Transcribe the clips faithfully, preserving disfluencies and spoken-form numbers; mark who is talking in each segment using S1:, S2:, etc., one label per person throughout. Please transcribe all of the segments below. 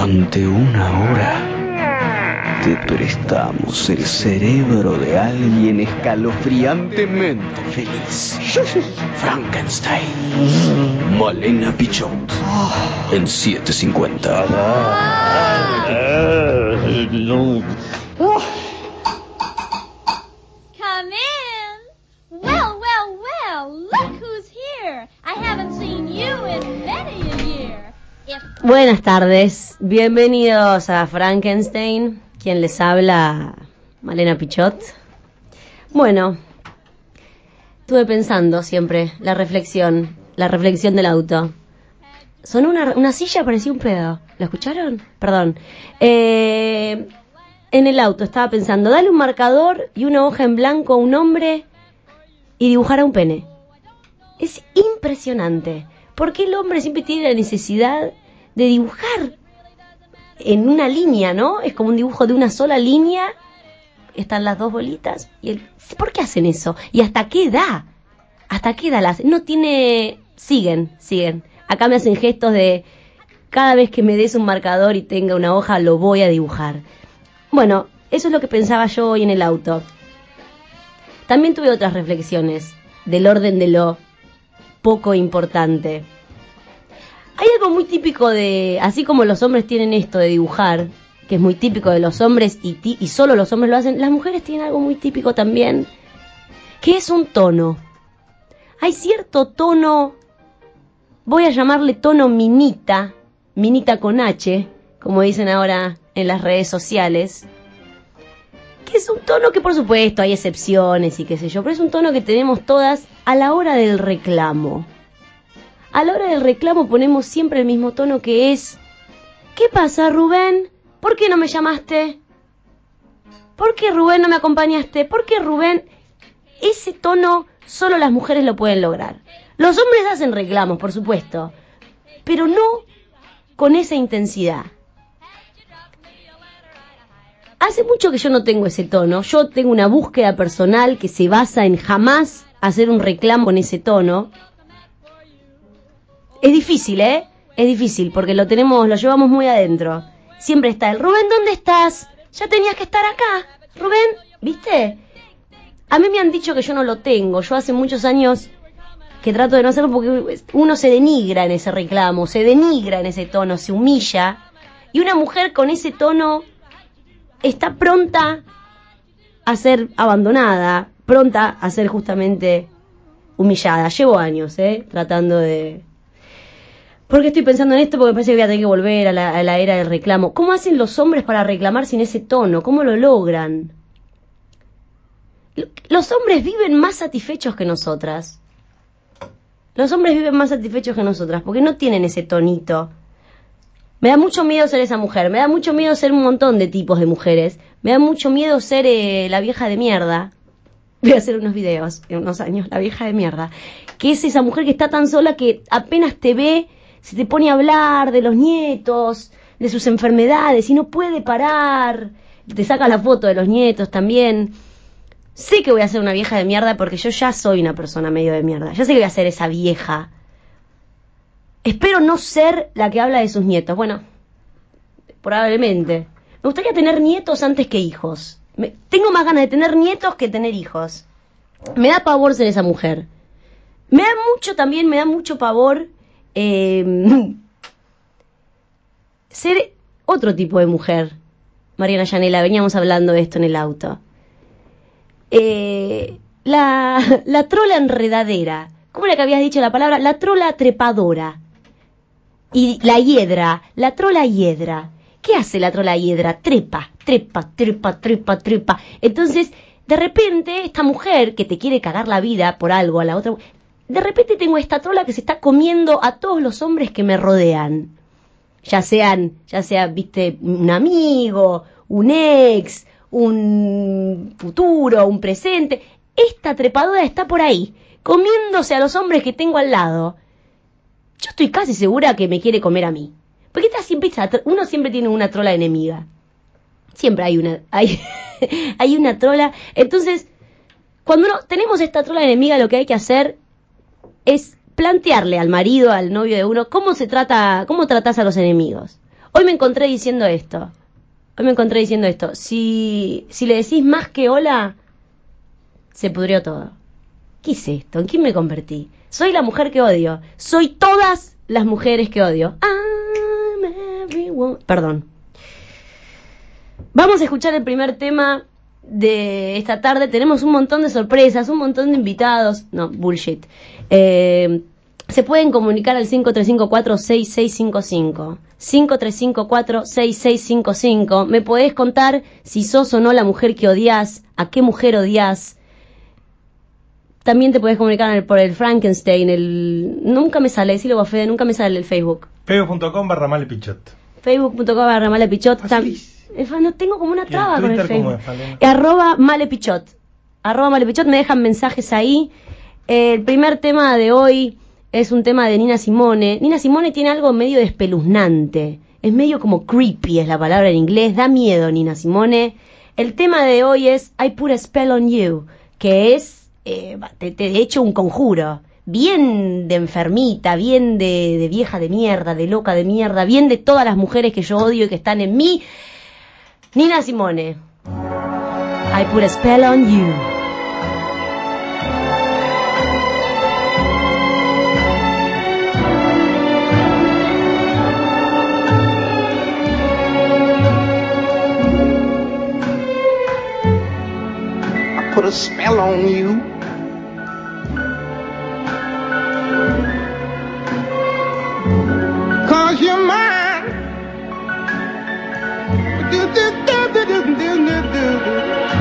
S1: Durante una hora te prestamos el cerebro de alguien escalofriantemente feliz. Frankenstein. Malena Pichot. En setecientos cincuenta.
S2: Come in. Well, well, well. Look who's here. I haven't seen you in many a year. If...
S3: Buenas tardes. Bienvenidos a Frankenstein. Quien les habla, Malena Pichot. Bueno, estuve pensando siempre, la reflexión, la reflexión del auto. Sonó una, una silla, parecía un pedo. ¿Lo escucharon? Perdón. Eh, en el auto estaba pensando, dale un marcador y una hoja en blanco a un hombre y dibujar a un pene. Es impresionante. ¿Por qué el hombre siempre tiene la necesidad de dibujar en una línea, ¿no? Es como un dibujo de una sola línea. Están las dos bolitas. Y el... ¿Por qué hacen eso? ¿Y hasta qué edad? ¿Hasta qué edad las? No tiene... Siguen, siguen. Acá me hacen gestos de... Cada vez que me des un marcador y tenga una hoja, lo voy a dibujar. Bueno, eso es lo que pensaba yo hoy en el auto. También tuve otras reflexiones del orden de lo poco importante. Hay algo muy típico de... Así como los hombres tienen esto de dibujar, que es muy típico de los hombres y, ti, y solo los hombres lo hacen, las mujeres tienen algo muy típico también, que es un tono. Hay cierto tono, voy a llamarle tono minita, minita con H, como dicen ahora en las redes sociales, que es un tono que por supuesto hay excepciones y qué sé yo, pero es un tono que tenemos todas a la hora del reclamo. A la hora del reclamo ponemos siempre el mismo tono, que es: ¿qué pasa, Rubén? ¿Por qué no me llamaste? ¿Por qué, Rubén, no me acompañaste? ¿Por qué, Rubén? Ese tono solo las mujeres lo pueden lograr. Los hombres hacen reclamos, por supuesto, pero no con esa intensidad. Hace mucho que yo no tengo ese tono. Yo tengo una búsqueda personal que se basa en jamás hacer un reclamo con ese tono. Es difícil, ¿eh? Es difícil, porque lo tenemos, lo llevamos muy adentro. Siempre está el: Rubén, ¿dónde estás? Ya tenías que estar acá. Rubén, ¿viste? A mí me han dicho que yo no lo tengo. Yo hace muchos años que trato de no hacerlo, porque uno se denigra en ese reclamo, se denigra en ese tono, se humilla. Y una mujer con ese tono está pronta a ser abandonada, pronta a ser justamente humillada. Llevo años, ¿eh? Tratando de... ¿Por qué estoy pensando en esto? Porque me parece que voy a tener que volver a la, a la era del reclamo. ¿Cómo hacen los hombres para reclamar sin ese tono? ¿Cómo lo logran? Los hombres viven más satisfechos que nosotras. Los hombres viven más satisfechos que nosotras porque no tienen ese tonito. Me da mucho miedo ser esa mujer. Me da mucho miedo ser un montón de tipos de mujeres. Me da mucho miedo ser eh, la vieja de mierda. Voy a hacer unos videos en unos años. La vieja de mierda. Que es esa mujer que está tan sola que apenas te ve, se te pone a hablar de los nietos, de sus enfermedades, y no puede parar. Te saca la foto de los nietos también. Sé que voy a ser una vieja de mierda porque yo ya soy una persona medio de mierda. Ya sé que voy a ser esa vieja. Espero no ser la que habla de sus nietos. Bueno, probablemente. Me gustaría tener nietos antes que hijos. Me, tengo más ganas de tener nietos que tener hijos. Me da pavor ser esa mujer. Me da mucho también, me da mucho pavor... Eh, ser otro tipo de mujer. Mariana Yanela, veníamos hablando de esto en el auto. Eh, la, la trola enredadera. ¿Cómo era que habías dicho la palabra? La trola trepadora. Y la hiedra, la trola hiedra. ¿Qué hace la trola hiedra? Trepa, trepa, trepa, trepa, trepa. Entonces, de repente, esta mujer que te quiere cagar la vida por algo a la otra... De repente tengo esta trola que se está comiendo a todos los hombres que me rodean. Ya sean, ya sea, viste, un amigo, un ex, un futuro, un presente. Esta trepadora está por ahí, comiéndose a los hombres que tengo al lado. Yo estoy casi segura que me quiere comer a mí. Porque esta siempre, uno siempre tiene una trola enemiga. Siempre hay una, hay, hay una trola. Entonces, cuando uno, tenemos esta trola enemiga, lo que hay que hacer es plantearle al marido, al novio de uno, cómo se trata, cómo tratás a los enemigos. Hoy me encontré diciendo esto. Hoy me encontré diciendo esto. Si, si le decís más que hola, se pudrió todo. ¿Qué es esto? ¿En quién me convertí? Soy la mujer que odio. Soy todas las mujeres que odio. I'm everyone. Perdón. Vamos a escuchar el primer tema de esta tarde. Tenemos un montón de sorpresas, un montón de invitados. No, bullshit. Eh, se pueden comunicar al cinco tres cinco cuatro seis seis cinco cinco. cinco tres cinco cuatro seis seis cinco cinco. Me podés contar si sos o no la mujer que odias, a qué mujer odias. También te podés comunicar por el Frankenstein, el... Nunca me sale, decilo vos, Fede, nunca me sale el Facebook.
S4: Facebook.com barra malepichot.
S3: Facebook.com barra malepichot. No tengo como una traba con el Facebook. Es, arroba malepichot. Arroba malepichot, me dejan mensajes ahí. El primer tema de hoy es un tema de Nina Simone. Nina Simone tiene algo medio espeluznante. Es medio como creepy, es la palabra en inglés. Da miedo, Nina Simone. El tema de hoy es I Put a Spell on You, que es... Eh, te, te he hecho un conjuro, bien de enfermita, bien de, de vieja de mierda, de loca de mierda, bien de todas las mujeres que yo odio y que están en mí. Nina Simone, I Put a Spell on You.
S5: I put a spell on you. Cause you're mine. Do, do, do, do, do, do, do, do.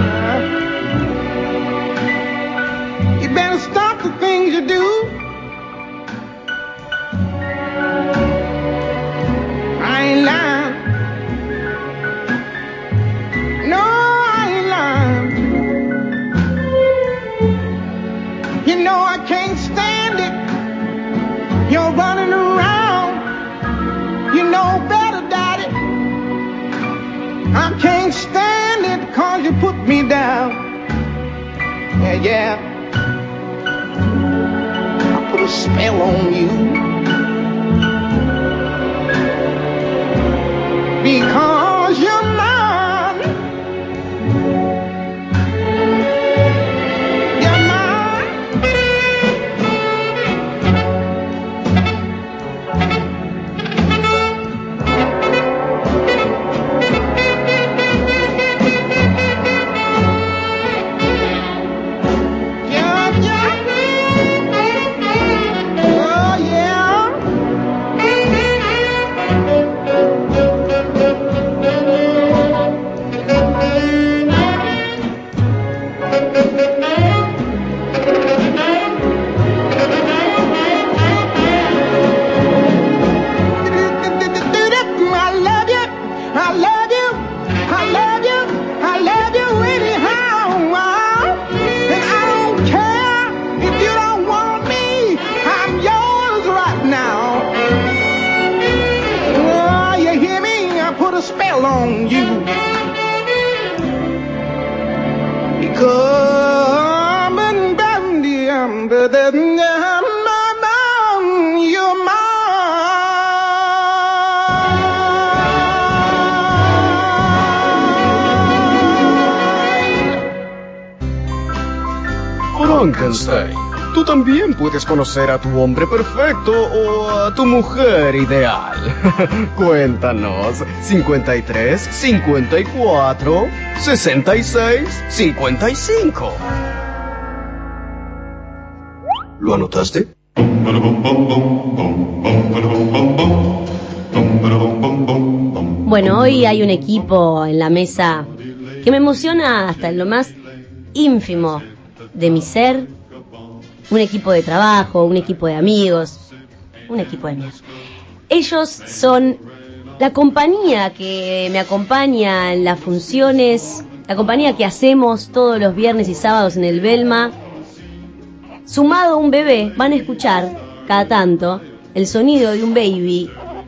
S5: You better stop the things you do. I ain't lying. No, I ain't lying. You know I can't stand it. You're running around. You know better, Daddy. I can't stand it cause you put me down. Yeah, yeah. I put a spell on you. Because you're mine.
S1: Frankenstein, tú también puedes conocer a tu hombre perfecto o a tu mujer ideal. Cuéntanos. cincuenta y tres, cincuenta y cuatro, sesenta y seis, cincuenta y cinco. ¿Lo anotaste?
S3: Bueno, hoy hay un equipo en la mesa que me emociona hasta en lo más ínfimo de mi ser. Un equipo de trabajo, un equipo de amigos, un equipo de mierda. Ellos son la compañía que me acompaña en las funciones, la compañía que hacemos todos los viernes y sábados en el Belma. Sumado a un bebé, van a escuchar cada tanto el sonido de un baby.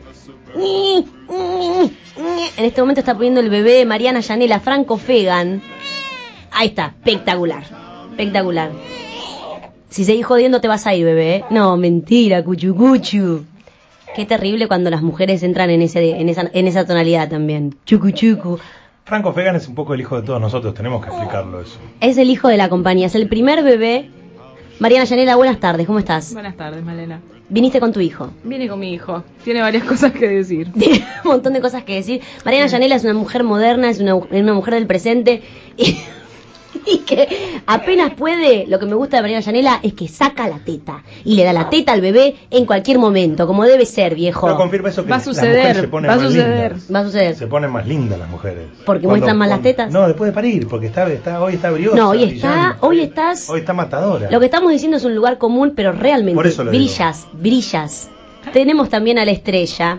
S3: En este momento está poniendo el bebé Mariana Yanela, Franco Fegan. Ahí está, espectacular, espectacular. Si seguís jodiendo te vas a ir, bebé. No, mentira, cuchu cuchu. Qué terrible cuando las mujeres entran en ese en esa en esa tonalidad también. Chucu chucu.
S4: Franco Fegan es un poco el hijo de todos nosotros, tenemos que explicarlo eso.
S3: Es el hijo de la compañía, es el primer bebé. Mariana Yanela, buenas tardes, ¿cómo estás?
S6: Buenas tardes, Malena.
S3: Viniste con tu hijo.
S6: Vine con mi hijo. Tiene varias cosas que decir.
S3: Tiene un montón de cosas que decir. Mariana Yanela es una mujer moderna, es una, una mujer del presente y, y que apenas puede, lo que me gusta de Mariana Yanela es que saca la teta y le da la teta al bebé en cualquier momento, como debe ser, viejo.
S4: Pero confirma eso que
S6: Va a
S4: las mujeres
S6: suceder,
S4: se ponen
S6: va a
S4: más
S6: suceder.
S4: lindas.
S3: Va a suceder.
S4: Se ponen más lindas las mujeres.
S3: ¿Porque muestran más las tetas?
S4: No, después de parir, porque está, está hoy está briosa.
S3: No, hoy está,
S4: brillante.
S3: hoy estás.
S4: Hoy está matadora.
S3: Lo que estamos diciendo es un lugar común, pero realmente
S4: Por eso lo
S3: brillas, brillas. Tenemos también a la estrella,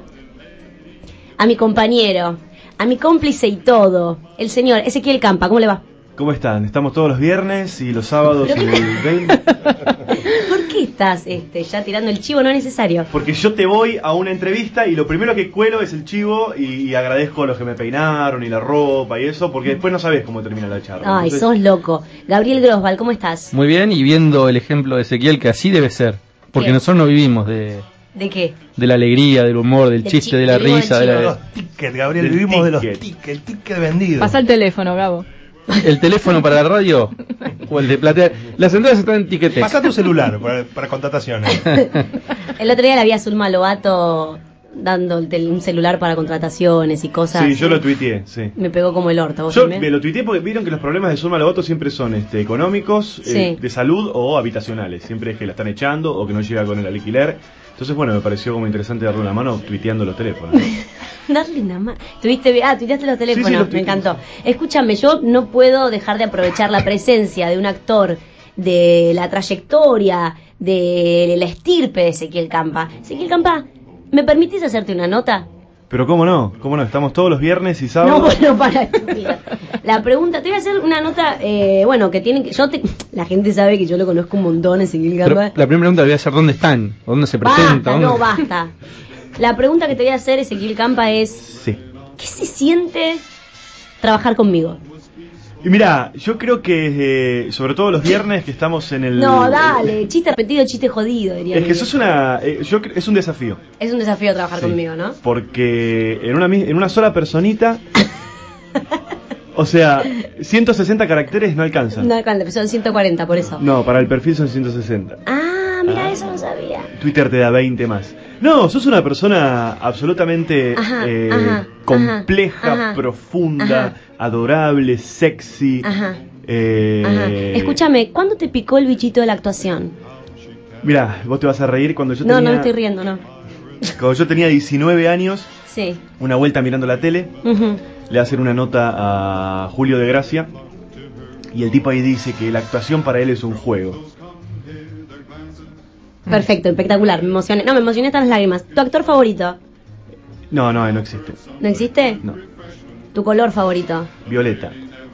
S3: a mi compañero, a mi cómplice y todo, el señor Ezequiel Campa. ¿Cómo le va?
S1: ¿Cómo están? Estamos todos los viernes y los sábados
S3: Pero
S1: en
S3: qué-
S1: el veinte.
S3: ¿Por qué estás este, ya tirando el chivo? No es necesario.
S1: Porque yo te voy a una entrevista y lo primero que cuelo es el chivo y, y agradezco a los que me peinaron y la ropa y eso, porque después no sabes cómo termina la charla.
S3: Ay,
S1: Entonces,
S3: sos loco. Gabriel Grosval, ¿cómo estás?
S7: Muy bien, y viendo el ejemplo de Ezequiel, que así debe ser. Porque
S3: ¿Qué?
S7: nosotros no vivimos de,
S3: ¿De qué?
S7: de la alegría, del humor, del
S3: Del
S7: chiste,
S3: chi-
S7: de la
S3: vivimos
S7: risa,
S3: del
S7: de
S4: De
S7: la,
S4: los tickets, Gabriel,
S1: Del
S4: vivimos de los
S1: ticket.
S4: tickets, el ticket vendido.
S6: Pasa el teléfono, Gabo.
S7: el teléfono para la radio o el de platea. Las entradas están en Ticketex.
S4: Pasa tu celular para, para contrataciones.
S3: El otro día la vi a Zulma Lobato dando el tel- un celular para contrataciones y cosas.
S1: Sí, yo lo tuiteé, sí.
S3: Me pegó como el orto. ¿Vos
S1: Yo
S3: también?
S1: me lo tuiteé porque vieron que los problemas de Zulma Lobato siempre son este, económicos,
S3: Sí.
S1: eh, de salud o habitacionales. Siempre es que la están echando o que no llega con el alquiler. Entonces, bueno, me pareció como interesante darle una mano tuiteando los teléfonos.
S3: Darle una mano. ¿Tuviste? Ah, tuiteaste los teléfonos,
S1: Sí, sí, los
S3: me
S1: tuiteé.
S3: encantó. Escúchame, yo no puedo dejar de aprovechar la presencia de un actor, de la trayectoria, de la estirpe de Ezequiel Campa. Ezequiel Campa, ¿me permitís hacerte una nota?
S1: Pero cómo no, cómo no, estamos todos los viernes y
S3: No,
S1: sábados.
S3: bueno, para estúpida. La pregunta, te voy a hacer una nota, eh, bueno, que tienen que, yo te, la gente sabe que yo lo conozco un montón, Ezequiel
S7: Pero
S3: Campa.
S7: la primera pregunta voy a hacer dónde están, o dónde se presenta.
S3: Basta, no,
S7: dónde-
S3: basta. La pregunta que te voy a hacer, Ezequiel Campa, es,
S1: Sí.
S3: ¿qué se siente trabajar conmigo?
S1: Y mira, yo creo que, eh, sobre todo los viernes que estamos en el...
S3: No, dale, chiste repetido, chiste jodido, diría.
S1: Es que
S3: Miguel.
S1: sos una... eh, yo cre- es un desafío.
S3: Es un desafío trabajar
S1: Sí.
S3: conmigo, ¿no?
S1: Porque en una, mi- en una sola personita... O sea, ciento sesenta caracteres no alcanzan.
S3: No alcanza, son ciento cuarenta, por eso.
S1: No, para el perfil son ciento sesenta.
S3: Ah, mira,
S1: Ah.
S3: eso no sabía.
S1: Twitter te da veinte más. No, sos una persona absolutamente
S3: Ajá,
S1: eh,
S3: ajá,
S1: compleja,
S3: ajá,
S1: profunda,
S3: ajá.
S1: adorable, sexy.
S3: Ajá,
S1: Eh,
S3: ajá. Escúchame, ¿cuándo te picó el bichito de la actuación?
S1: Mira, vos te vas a reír cuando yo
S3: No,
S1: tenía...
S3: no me estoy riendo, no.
S1: Cuando yo tenía diecinueve años,
S3: Sí.
S1: una vuelta mirando la tele,
S3: Ujú.
S1: le hacen una nota a Julio de Gracia y el tipo ahí dice que la actuación para él es un juego.
S3: Perfecto, espectacular, me emocioné. No, me emocioné hasta las lágrimas. ¿Tu actor favorito?
S1: No, no, no existe.
S3: ¿No existe?
S1: No.
S3: ¿Tu color favorito?
S1: Violeta.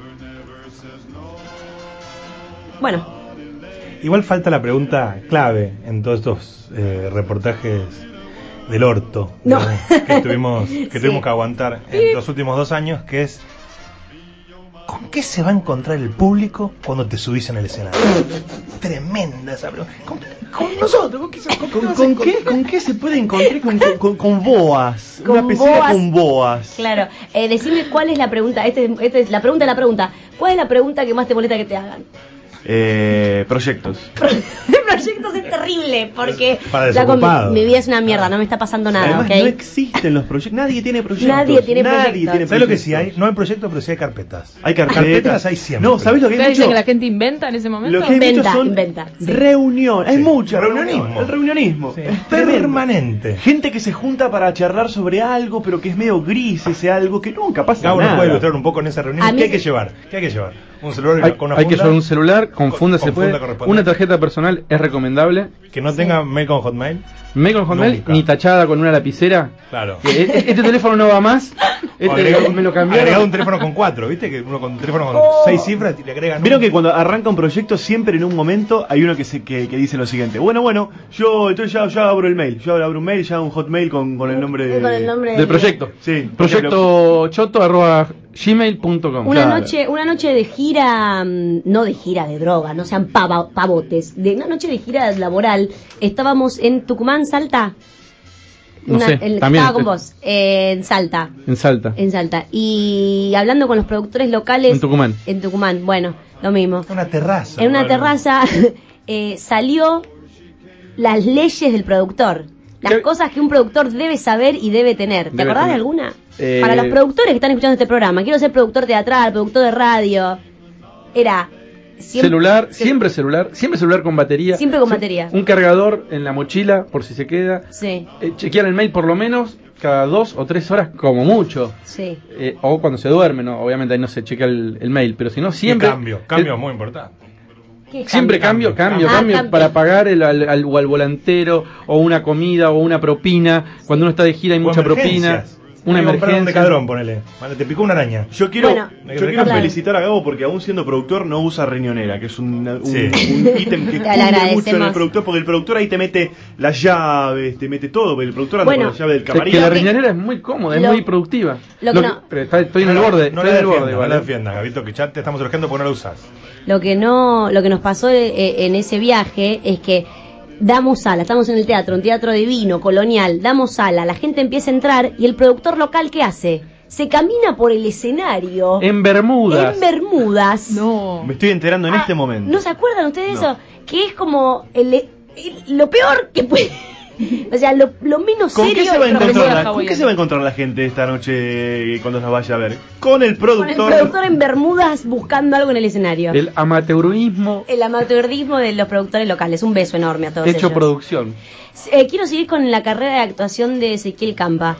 S3: Bueno,
S4: Igual falta la pregunta clave en todos estos eh, reportajes del orto,
S3: No.
S4: digamos, que tuvimos que
S3: Sí.
S4: tuvimos que aguantar en los últimos dos años, que es ¿con qué se va a encontrar el público cuando te subís en el escenario? Tremenda esa pregunta. ¿Con, con nosotros? ¿Con qué, se- con qué
S1: ¿Con,
S4: vas a
S1: con
S4: encontrar?
S1: qué, ¿Con qué se puede encontrar con, con, con- con boas?
S3: Con
S1: una pecera
S3: boas.
S1: con boas.
S3: claro. Eh, decime cuál es la pregunta. Este, este es la pregunta de la pregunta. ¿Cuál es la pregunta que más te molesta que te hagan?
S1: Eh, proyectos.
S3: Proyectos es terrible porque
S4: Para
S3: la com-
S4: desocupado.
S3: mi vida es una mierda, no me está pasando nada,
S1: Además,
S3: ¿ok?
S1: no existen los proyectos. Nadie tiene proyectos.
S3: Nadie tiene
S1: Nadie
S3: proyectos.
S1: tiene
S4: ¿Sabes lo que sí
S1: proyectos.
S4: hay? No hay proyectos, pero sí hay carpetas.
S1: Hay carpetas.
S4: Carpetas hay siempre.
S1: No, ¿sabes lo que hay
S6: ¿Ustedes dicen
S1: mucho?
S6: que la gente inventa en ese momento?
S1: Lo que hay mucho
S3: Inventa,
S1: son
S3: inventa, sí.
S1: reunión. Hay
S4: Sí.
S1: mucho
S4: Reunionismo.
S1: reunionismo. El reunionismo.
S4: Sí.
S1: Es tremendo.
S4: Permanente.
S1: Gente que se junta para charlar sobre algo, pero que es medio gris ese algo que nunca pasa
S4: Gabo nos
S1: nada.
S4: puede ilustrar un poco en esa reunión.
S3: A mí
S4: ¿Qué hay
S3: se-
S4: que llevar? ¿Qué hay que llevar? Un celular
S7: Hay,
S4: con una
S7: hay que
S4: funda
S7: llevar un celular, con
S4: Con-
S7: funda
S4: con
S7: se puede.
S4: funda correspondiente.
S7: Una tarjeta personal es recomendable.
S4: que no tenga mail con Hotmail.
S7: Mail con Hotmail,
S4: Nunca.
S7: ni tachada con una lapicera.
S4: Claro.
S7: Que e- e- Este teléfono no va más. Este,
S4: Agregado-
S7: me lo
S4: agregado
S7: cambiaron.
S4: un teléfono con cuatro, ¿viste? Que uno con un teléfono con
S3: Oh.
S4: seis cifras y le agregan.
S1: Vieron
S4: un-
S1: que cuando arranca un proyecto siempre en un momento hay uno que se que, que dice lo siguiente. Bueno, bueno, yo entonces ya, ya abro el mail. Yo abro un mail, ya un hotmail con, con el nombre de...
S3: Con el nombre
S7: Del proyecto.
S1: Sí, por ejemplo,
S7: Proyecto choto arroba gmail punto com.
S3: Una
S1: Claro.
S3: noche, una noche de gira, mm, no de gira de droga, no sean pava- pavotes, de una noche de gira laboral, estábamos en Tucumán, Salta.
S7: No
S3: Una-
S7: sé,
S3: el-
S7: también
S3: estaba con
S7: estoy-
S3: vos, eh, en Salta.
S7: En Salta.
S3: En Salta. Y hablando con los productores locales.
S7: En Tucumán.
S3: En Tucumán, bueno, lo mismo.
S4: Una terraza.
S3: En una
S4: bueno.
S3: terraza eh, salió las leyes del productor. Las
S7: ¿Qué?
S3: cosas que un productor debe saber y debe tener. ¿Te
S7: Debe
S3: acordás
S7: tener.
S3: de alguna?
S7: Eh,
S3: Para los productores que están escuchando este programa. Quiero ser productor teatral, productor de radio. Era... siempre-
S7: Celular,
S3: se-
S7: siempre celular, siempre celular con batería.
S3: Siempre con
S7: Sí,
S3: batería.
S7: Un cargador en la mochila por si se queda.
S3: Sí,
S7: Eh, chequear el mail por lo menos cada dos o tres horas como mucho.
S3: sí.
S7: Eh, o cuando se duerme, ¿no? Obviamente ahí no se chequea el, el mail, pero si no siempre...
S4: Cambio, cambio
S7: el-
S4: muy importante.
S3: ¿Qué
S7: Siempre cambio, cambio,
S3: Ah,
S7: cambio,
S3: cambio.
S7: para pagar el, al, al- o al volantero, o una comida, o una propina. Cuando uno está de gira hay
S4: O
S7: mucha propina.
S4: emergencias.
S7: Una
S4: Hay que comprar un
S7: emergencia.
S4: decadrón, ponele. Vale, te picó una araña.
S8: Yo quiero,
S3: Bueno,
S8: yo quiero
S3: claro.
S8: felicitar a Gabo porque aún siendo productor no usa riñonera, que es un, un,
S4: Sí.
S8: un ítem que
S3: Le
S8: cunde mucho en
S3: agradecemos.
S8: el productor, porque el productor ahí te mete las llaves, te mete todo, porque el productor anda
S3: Bueno,
S8: con la llave del
S7: Es
S8: camarín.
S7: que la
S3: Lo que-
S7: riñonera es muy cómoda,
S3: lo-
S7: es muy productiva.
S3: lo que no-
S7: pero está- estoy en el borde,
S4: No
S7: estoy
S4: la
S7: en el
S4: defiendas,
S7: borde
S4: no
S7: igual.
S4: la
S7: ¿eh?
S4: defiendas, Gabito, que ya te estamos urgiendo porque no la usas.
S3: Lo que no, lo que nos pasó eh, en ese viaje es que damos sala, estamos en el teatro, un teatro divino, colonial, damos sala, la gente empieza a entrar y el productor local, ¿qué hace? Se camina por el escenario
S7: En Bermudas.
S3: en Bermudas.
S6: No.
S8: Me estoy enterando en
S3: Ah,
S8: este momento.
S3: ¿No se acuerdan ustedes de
S8: No.
S3: eso? Que es como el, el- lo peor que puede... O sea, lo, lo menos
S8: ¿Con
S3: serio
S8: qué, se va a
S3: del
S8: encontrar
S6: Bermuda
S8: la, ¿Con
S6: hawaiana.
S8: qué se va a encontrar la gente esta noche cuando las vaya a ver? Con el
S3: Con el
S8: productor.
S3: productor en Bermudas buscando algo en el escenario. El,
S7: El amateurismo
S3: amateurismo de los productores locales. Un beso enorme a todos
S7: hecho
S3: ellos.
S7: producción.
S3: Eh, quiero seguir con la carrera de actuación de Ezequiel Campa.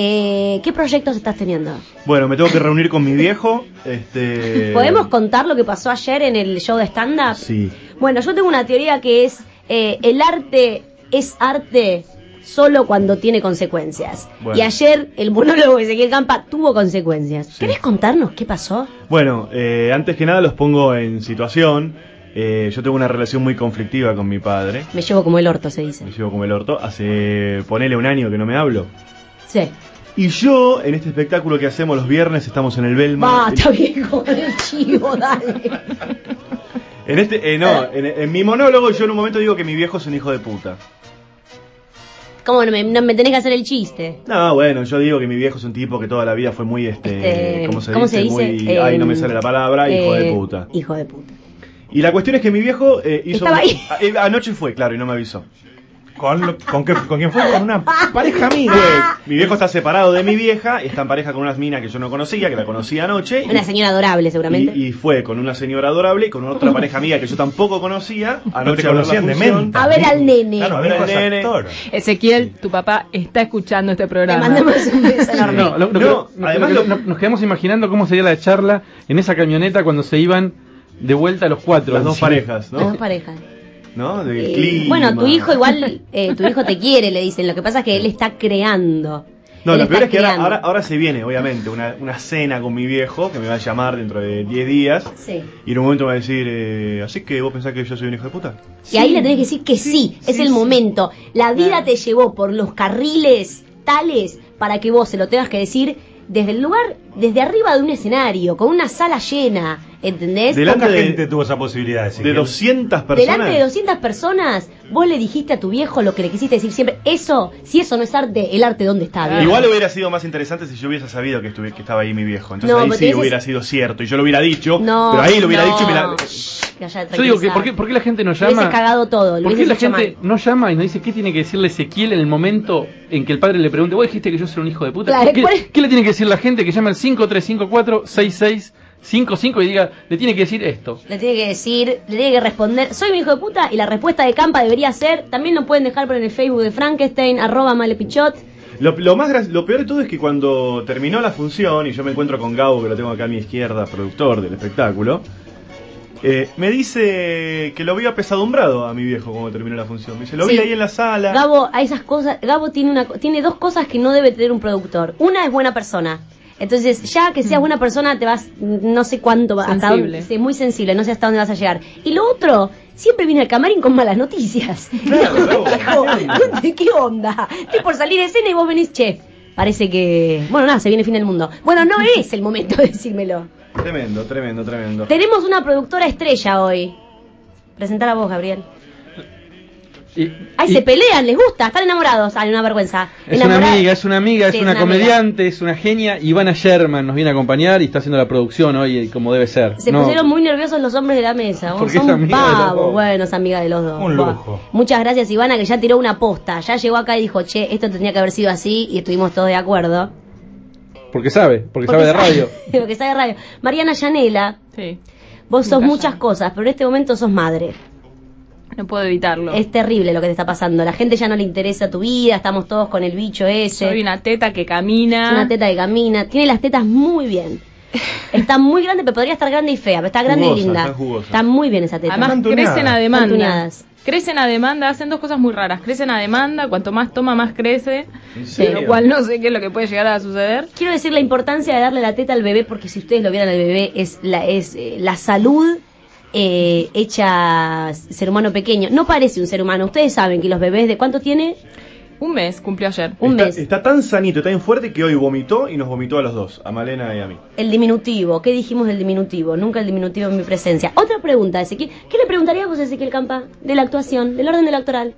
S3: Eh, ¿Qué proyectos estás teniendo?
S8: Bueno, me tengo que reunir con mi viejo. Este...
S3: ¿Podemos contar lo que pasó ayer en el show de stand-up?
S8: Sí.
S3: Bueno, yo tengo una teoría que es, eh, el arte es arte solo cuando tiene consecuencias.
S8: Bueno.
S3: Y ayer el monólogo de Ezequiel Campa tuvo consecuencias.
S8: Sí.
S3: ¿Querés contarnos qué pasó?
S8: Bueno, eh, antes que nada los pongo en situación. Eh, yo tengo una relación muy conflictiva con mi padre.
S3: Me llevo como el orto, se dice.
S8: Me llevo como el orto. Hace, ponele un año que no me hablo.
S3: Sí.
S8: Y yo, en este espectáculo que hacemos los viernes, estamos en el Belmont.
S3: Basta, viejo, con el chivo, dale.
S8: En este, eh, no, en, en mi monólogo yo en un momento digo que mi viejo es un hijo de puta.
S3: ¿Cómo no me, no me tenés que hacer el chiste?
S8: No, bueno, yo digo que mi viejo es un tipo que toda la vida fue muy, este,
S3: Este,
S8: ¿cómo se
S3: ¿cómo
S8: dice?
S3: se dice?
S8: Muy, ay, no me
S3: Em,
S8: sale la palabra, hijo de
S3: Eh,
S8: puta.
S3: Hijo de puta.
S8: Y la cuestión es que mi viejo eh, hizo...
S3: Estaba ahí.
S8: a- eh, anoche fue, claro, y no me avisó.
S4: ¿Con, lo- con, qué, ¿Con quién fue? Con una pareja amiga.
S8: Fue, mi viejo está separado de mi vieja, está en pareja con unas minas que yo no conocía, que la conocí anoche.
S3: Una señora adorable, seguramente.
S8: Y, y fue con una señora adorable y con otra pareja amiga que yo tampoco conocía. Anoche
S4: te
S8: a ver la
S4: conocían de
S8: función.
S4: mente.
S3: A ver al nene.
S4: Claro,
S8: A ver
S4: mi hijo
S8: al
S4: es
S8: nene.
S4: actor.
S6: Ezequiel, tu papá está escuchando este
S3: Te
S6: programa.
S3: mandamos un beso enorme.
S7: No, lo- lo-
S8: No,
S7: lo-
S8: además
S7: lo-
S8: lo-
S7: lo- nos quedamos imaginando cómo sería la charla en esa camioneta cuando se iban de vuelta los cuatro.
S8: Las dos
S7: Sí.
S8: parejas,
S3: Las dos
S8: ¿no?
S3: parejas.
S8: ¿No? Del
S3: Eh,
S8: clima.
S3: bueno, tu hijo igual, eh, tu hijo te quiere, le dicen. Lo que pasa es que él está creando.
S8: No,
S3: Él
S8: lo
S3: está
S8: peor es que ahora,
S3: creando.
S8: ahora, ahora se viene, obviamente, una, una cena con mi viejo, que me va a llamar dentro de diez días.
S3: Sí.
S8: Y en un momento me va a decir, eh, así que vos pensás que yo soy un hijo de puta.
S3: Y ahí le tenés que decir que sí, es el momento. La vida te llevó por los carriles tales para que vos se lo tengas que decir desde el lugar, desde arriba de un escenario, con una sala llena, ¿entendés?
S8: Delante
S4: Poca
S8: de-
S4: gente tuvo esa posibilidad.
S8: De
S4: Ezequiel.
S8: doscientas personas.
S3: Delante de doscientas personas, vos le dijiste a tu viejo lo que le quisiste decir siempre. Eso, si eso no es arte, el arte ¿dónde está? viejo?
S8: Igual hubiera sido más interesante si yo hubiese sabido que, estuve, que estaba ahí mi viejo. Entonces
S3: No,
S8: ahí
S3: pero
S8: sí
S3: te dices-
S8: hubiera sido cierto. Y yo lo hubiera dicho.
S3: No,
S8: pero ahí lo hubiera
S3: no.
S8: dicho y me la...
S3: Shh, calla,
S7: Yo digo que,
S3: tranquilizá.
S7: ¿por qué, por qué la gente nos
S3: Le hubieses
S7: llama?
S3: cagado todo, le
S7: ¿Por qué
S3: hubieses
S7: la
S3: hecho
S7: gente
S3: mal.
S7: no llama y nos dice qué tiene que decirle Ezequiel en el momento en que el padre le pregunte, vos dijiste que yo soy un hijo de puta?
S3: Claro,
S7: ¿Qué,
S3: ¿cuál es?
S7: qué le tiene que decir la gente que llama al cinco tres cinco cuatro seis seis cinco cinco y diga, le tiene que decir esto?
S3: Le tiene que decir, le tiene que responder, soy un hijo de puta, y la respuesta de Campa debería ser, también lo pueden dejar por en el Facebook de Frankenstein, arroba malepichot.
S8: Lo, lo más gra- lo peor de todo es que cuando terminó la función y yo me encuentro con Gabo, que lo tengo acá a mi izquierda, productor del espectáculo, eh, me dice que lo vio apesadumbrado a mi viejo cuando terminó la función. Me dice, lo vi
S3: Sí.
S8: ahí en la sala.
S3: Gabo, a esas cosas, Gabo tiene una, co- tiene dos cosas que no debe tener un productor. Una es buena persona. Entonces, ya que seas buena persona, te vas, no sé cuánto, va- hasta
S6: Sensible.
S3: dónde, sí, muy sensible, no sé hasta dónde vas a llegar. Y lo otro, siempre viene al camarín con malas noticias.
S8: Claro, Gabo,
S3: Viejo,
S8: ¿qué onda?
S3: ¿qué onda? Estoy por salir de escena y vos venís, che, parece que, bueno, nada, se viene el fin del mundo. Bueno, no es el momento de decírmelo.
S8: Tremendo, tremendo, tremendo.
S3: Tenemos una productora estrella hoy. Presentar a vos, Gabriel.
S7: Y,
S3: Ay,
S7: y-
S3: se pelean, les gusta, están enamorados. Ay, una vergüenza.
S7: Es una
S3: Enamora-
S7: amiga, es una amiga, es
S3: Sí,
S7: una
S3: es una amiga.
S7: comediante, es una genia. Ivana Sherman nos viene a acompañar y está haciendo la producción hoy eh, como debe ser.
S3: Se
S7: No,
S3: pusieron muy nerviosos los hombres de la mesa.
S7: Porque
S3: Son
S7: es amiga de los
S3: pavos.
S7: dos.
S3: Bueno, es amiga de los dos.
S4: Un
S3: Buah.
S4: lujo.
S3: Muchas gracias, Ivana, que ya tiró una posta. Ya llegó acá y dijo, che, esto tendría que haber sido así. Y estuvimos todos de acuerdo.
S7: Porque sabe, porque,
S3: Porque
S7: sabe de radio.
S3: Porque sabe de radio. Mariana Yanela,
S6: Sí,
S3: vos sos
S6: Nunca
S3: muchas
S6: ya.
S3: cosas, pero en este momento sos madre.
S6: no puedo evitarlo.
S3: Es terrible lo que te está pasando. La gente ya no le interesa tu vida, estamos todos con el bicho ese.
S6: Soy una teta que camina.
S3: Es una teta que camina. Tiene las tetas muy bien. Está muy grande, pero podría estar grande y fea. Pero está grande
S8: Jugosa,
S3: y linda.
S8: está jugosa.
S3: Está muy bien esa teta.
S6: Además,
S4: Están tuneadas.
S6: crecen a
S3: Están
S6: demanda.
S3: tuneadas.
S6: Crecen a demanda, hacen dos cosas muy raras. Crecen a demanda, cuanto más toma, más crece.
S8: ¿En
S6: De
S8: serio?
S6: lo cual no sé qué es lo que puede llegar a suceder.
S3: Quiero decir la importancia de darle la teta al bebé, porque si ustedes lo vieran al bebé, es la, es, eh, la salud eh, hecha ser humano pequeño. No parece un ser humano. Ustedes saben que los bebés, ¿de cuánto tiene?
S6: Un mes cumplió ayer.
S3: Un
S8: está,
S3: mes.
S8: está tan sanito, tan fuerte que hoy vomitó y nos vomitó a los dos, a Malena y a mí.
S3: El diminutivo. ¿Qué dijimos del diminutivo? Nunca el diminutivo en mi presencia. Otra pregunta, Ezequiel. ¿Qué le preguntaríamos a Ezequiel Campa de la actuación, del orden electoral?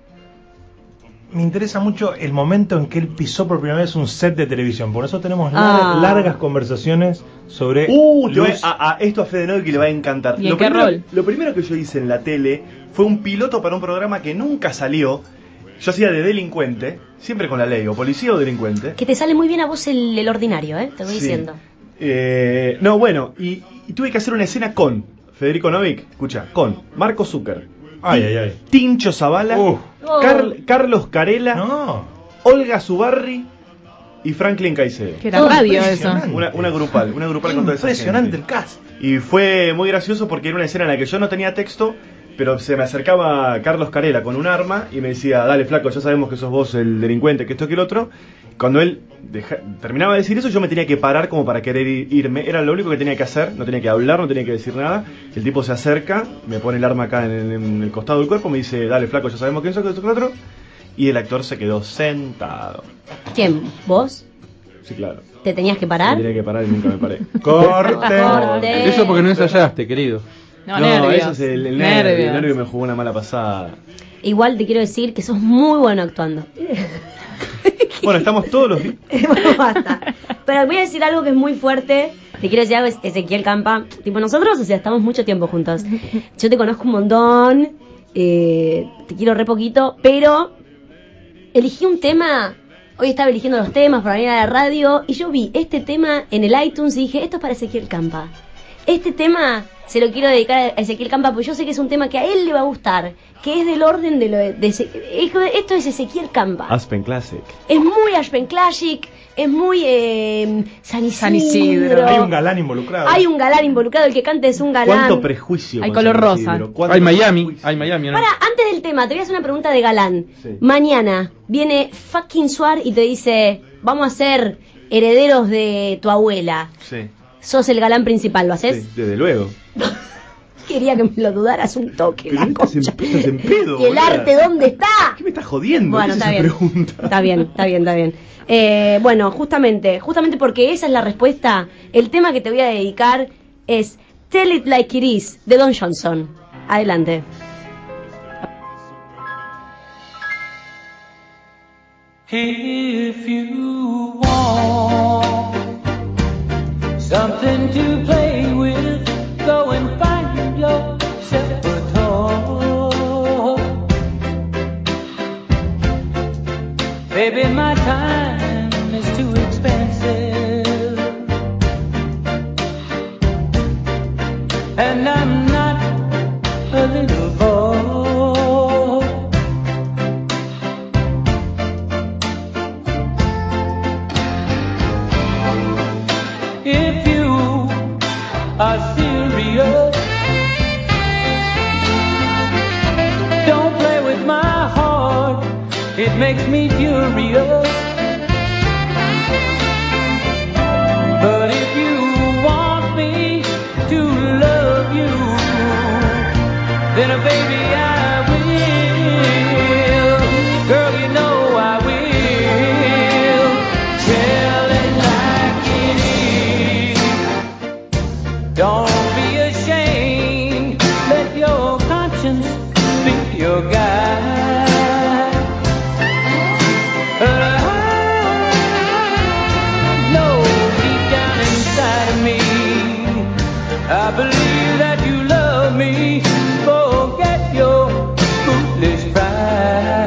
S4: Me interesa mucho el momento en que él pisó por primera vez un set de televisión. Por eso tenemos lar-
S3: Ah.
S4: largas conversaciones sobre
S8: Uh, te va
S4: luz.
S8: a, a- esto a Fede Noy que le va a encantar.
S6: ¿Y en
S8: lo,
S6: qué
S8: primero,
S6: rol?
S8: lo primero que yo hice en la tele fue un piloto para un programa que nunca salió. Yo hacía de delincuente, siempre con la ley, o policía o delincuente.
S3: Que te sale muy bien a vos el, el ordinario, ¿eh? Te voy
S8: Sí.
S3: diciendo.
S8: Eh, no, bueno, y, y tuve que hacer una escena con Federico Novik, escucha, con Marco Zucker,
S4: Ay,
S8: Ti-
S4: ay, ay.
S8: Tincho Zavala,
S4: Uf.
S3: Oh.
S8: Carl- Carlos Carela,
S4: No.
S8: Olga Zubarri y Franklin Caicedo.
S6: Que era
S3: Oh,
S6: radio eso.
S4: impresionante.
S8: Una, una grupal, una grupal con toda esa
S4: Impresionante
S8: gente.
S4: el cast.
S8: Y fue muy gracioso porque era una escena en la que yo no tenía texto, pero se me acercaba Carlos Carela con un arma y me decía, dale flaco, ya sabemos que sos vos el delincuente, que esto que el otro. Cuando él deja- terminaba de decir eso, yo me tenía que parar como para querer ir- irme. Era lo único que tenía que hacer, no tenía que hablar, no tenía que decir nada. El tipo se acerca, me pone el arma acá en, el- en el costado del cuerpo, me dice, dale flaco, ya sabemos quién sos, que esto que el otro. Y el actor se quedó sentado.
S3: ¿Quién? ¿Vos?
S8: Sí, claro.
S3: ¿Te tenías que
S8: Me
S3: parar?
S8: tenía que parar y nunca me paré.
S4: Corte.
S3: Corte.
S7: Eso porque no ensayaste, querido.
S6: No,
S8: No,
S6: nervios.
S8: eso es el, el nervio, el
S6: Nervios.
S8: nervio me jugó una mala pasada.
S3: Igual te quiero decir que sos muy bueno actuando.
S8: Bueno, estamos todos los días.
S3: Bueno, basta. Pero voy a decir algo que es muy fuerte. Te quiero decir algo, es Ezequiel Campa. Tipo, nosotros, o sea, estamos mucho tiempo juntos. Yo te conozco un montón. eh, te quiero re poquito. Pero elegí un tema. Hoy estaba eligiendo los temas para venir a la radio. Y yo vi este tema en el iTunes y dije, esto es para Ezequiel Campa. Este tema se lo quiero dedicar a Ezequiel Campa porque yo sé que es un tema que a él le va a gustar. Que es del orden de lo de... de Eze- esto es Ezequiel Campa.
S8: Aspen Classic.
S3: Es muy Aspen Classic, es muy eh, San Isidro.
S6: San Isidro.
S4: Hay un galán involucrado.
S3: Hay un galán involucrado, el que canta es un galán.
S8: ¿Cuánto prejuicio?
S6: Hay
S8: con
S6: color
S8: San
S6: rosa.
S8: Isidro? ¿Cuánto
S7: Hay Miami,
S8: prejuicio?
S7: hay Miami, ¿no?
S3: Para, antes del tema, te voy a hacer una pregunta de galán.
S8: Sí.
S3: Mañana viene fucking Suar y te dice, vamos a ser herederos de tu abuela.
S8: Sí,
S3: Sos el galán principal, ¿lo haces?
S8: sí, desde luego.
S3: Quería que me lo dudaras un toque.
S8: Pero
S3: la
S8: estás en,
S3: concha.
S8: estás en pedo,
S3: ¿Y el
S8: boluda.
S3: arte dónde está?
S8: ¿Qué me estás jodiendo?
S3: Bueno,
S8: ¿Qué es
S3: está
S8: esa
S3: bien.
S8: pregunta?
S3: Está bien, está bien, está bien. Eh, bueno, justamente, justamente porque esa es la respuesta, el tema que te voy a dedicar es Tell It Like It Is, de Don Johnson. Adelante.
S9: If you want something to play with, go and find yourself a toy. Baby, my time is too expensive, and I'm not a little boy. If you are serious, don't play with my heart, it makes me furious. But if you want me to love you, then uh, baby I will. Girl, you know I will. Tell it like it is. Don't be ashamed. Let your conscience be your guide. I believe that you love me. Forget your foolish pride.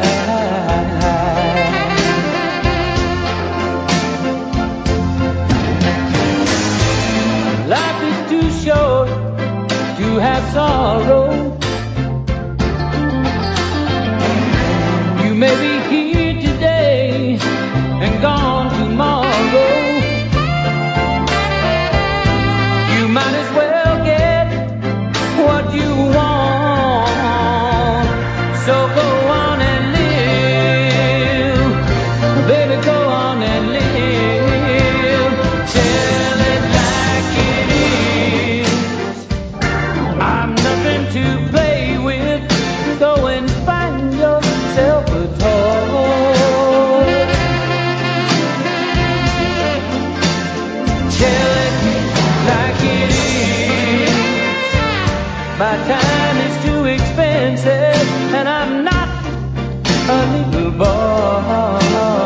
S9: Life is too short to have sorrow. You may be here today and gone tomorrow. You might as well get what you want. So go on and live, baby, go on and live. Tell it like it is. I'm nothing to play with. Go and find yourself a toy. Tell it like it is. My time is too expensive, and I'm not a little boy.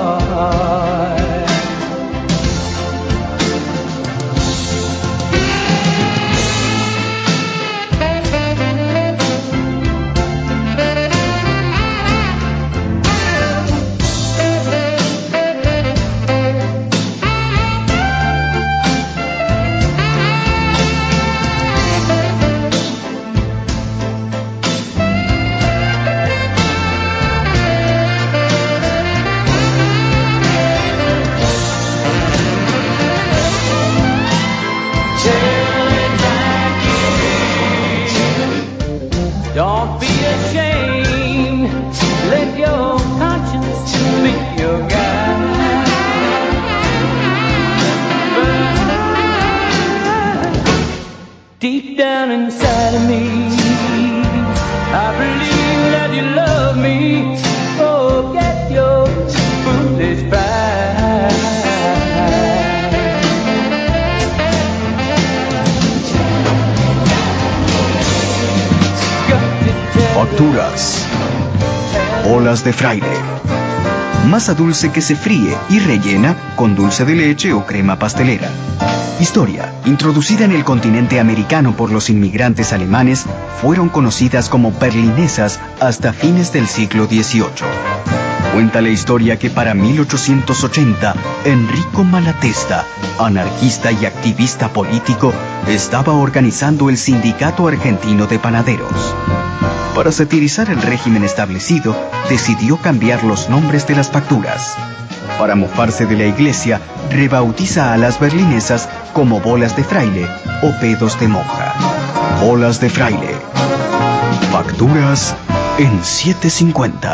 S9: Don't be ashamed, let your conscience be your guide. But deep down inside of me, I believe that you love me. Forget your foolish pride.
S10: Facturas. Bolas de fraile. Masa dulce que se fríe y rellena con dulce de leche o crema pastelera. Historia. Introducida en el continente americano por los inmigrantes alemanes, fueron conocidas como berlinesas hasta fines del siglo dieciocho. Cuenta la historia que para mil ochocientos ochenta, Enrico Malatesta, anarquista y activista político, estaba organizando el Sindicato Argentino de Panaderos. Para satirizar el régimen establecido, decidió cambiar los nombres de las facturas. Para mofarse de la iglesia, rebautiza a las berlinesas como bolas de fraile o pedos de monja. Bolas de fraile. Facturas en siete cincuenta.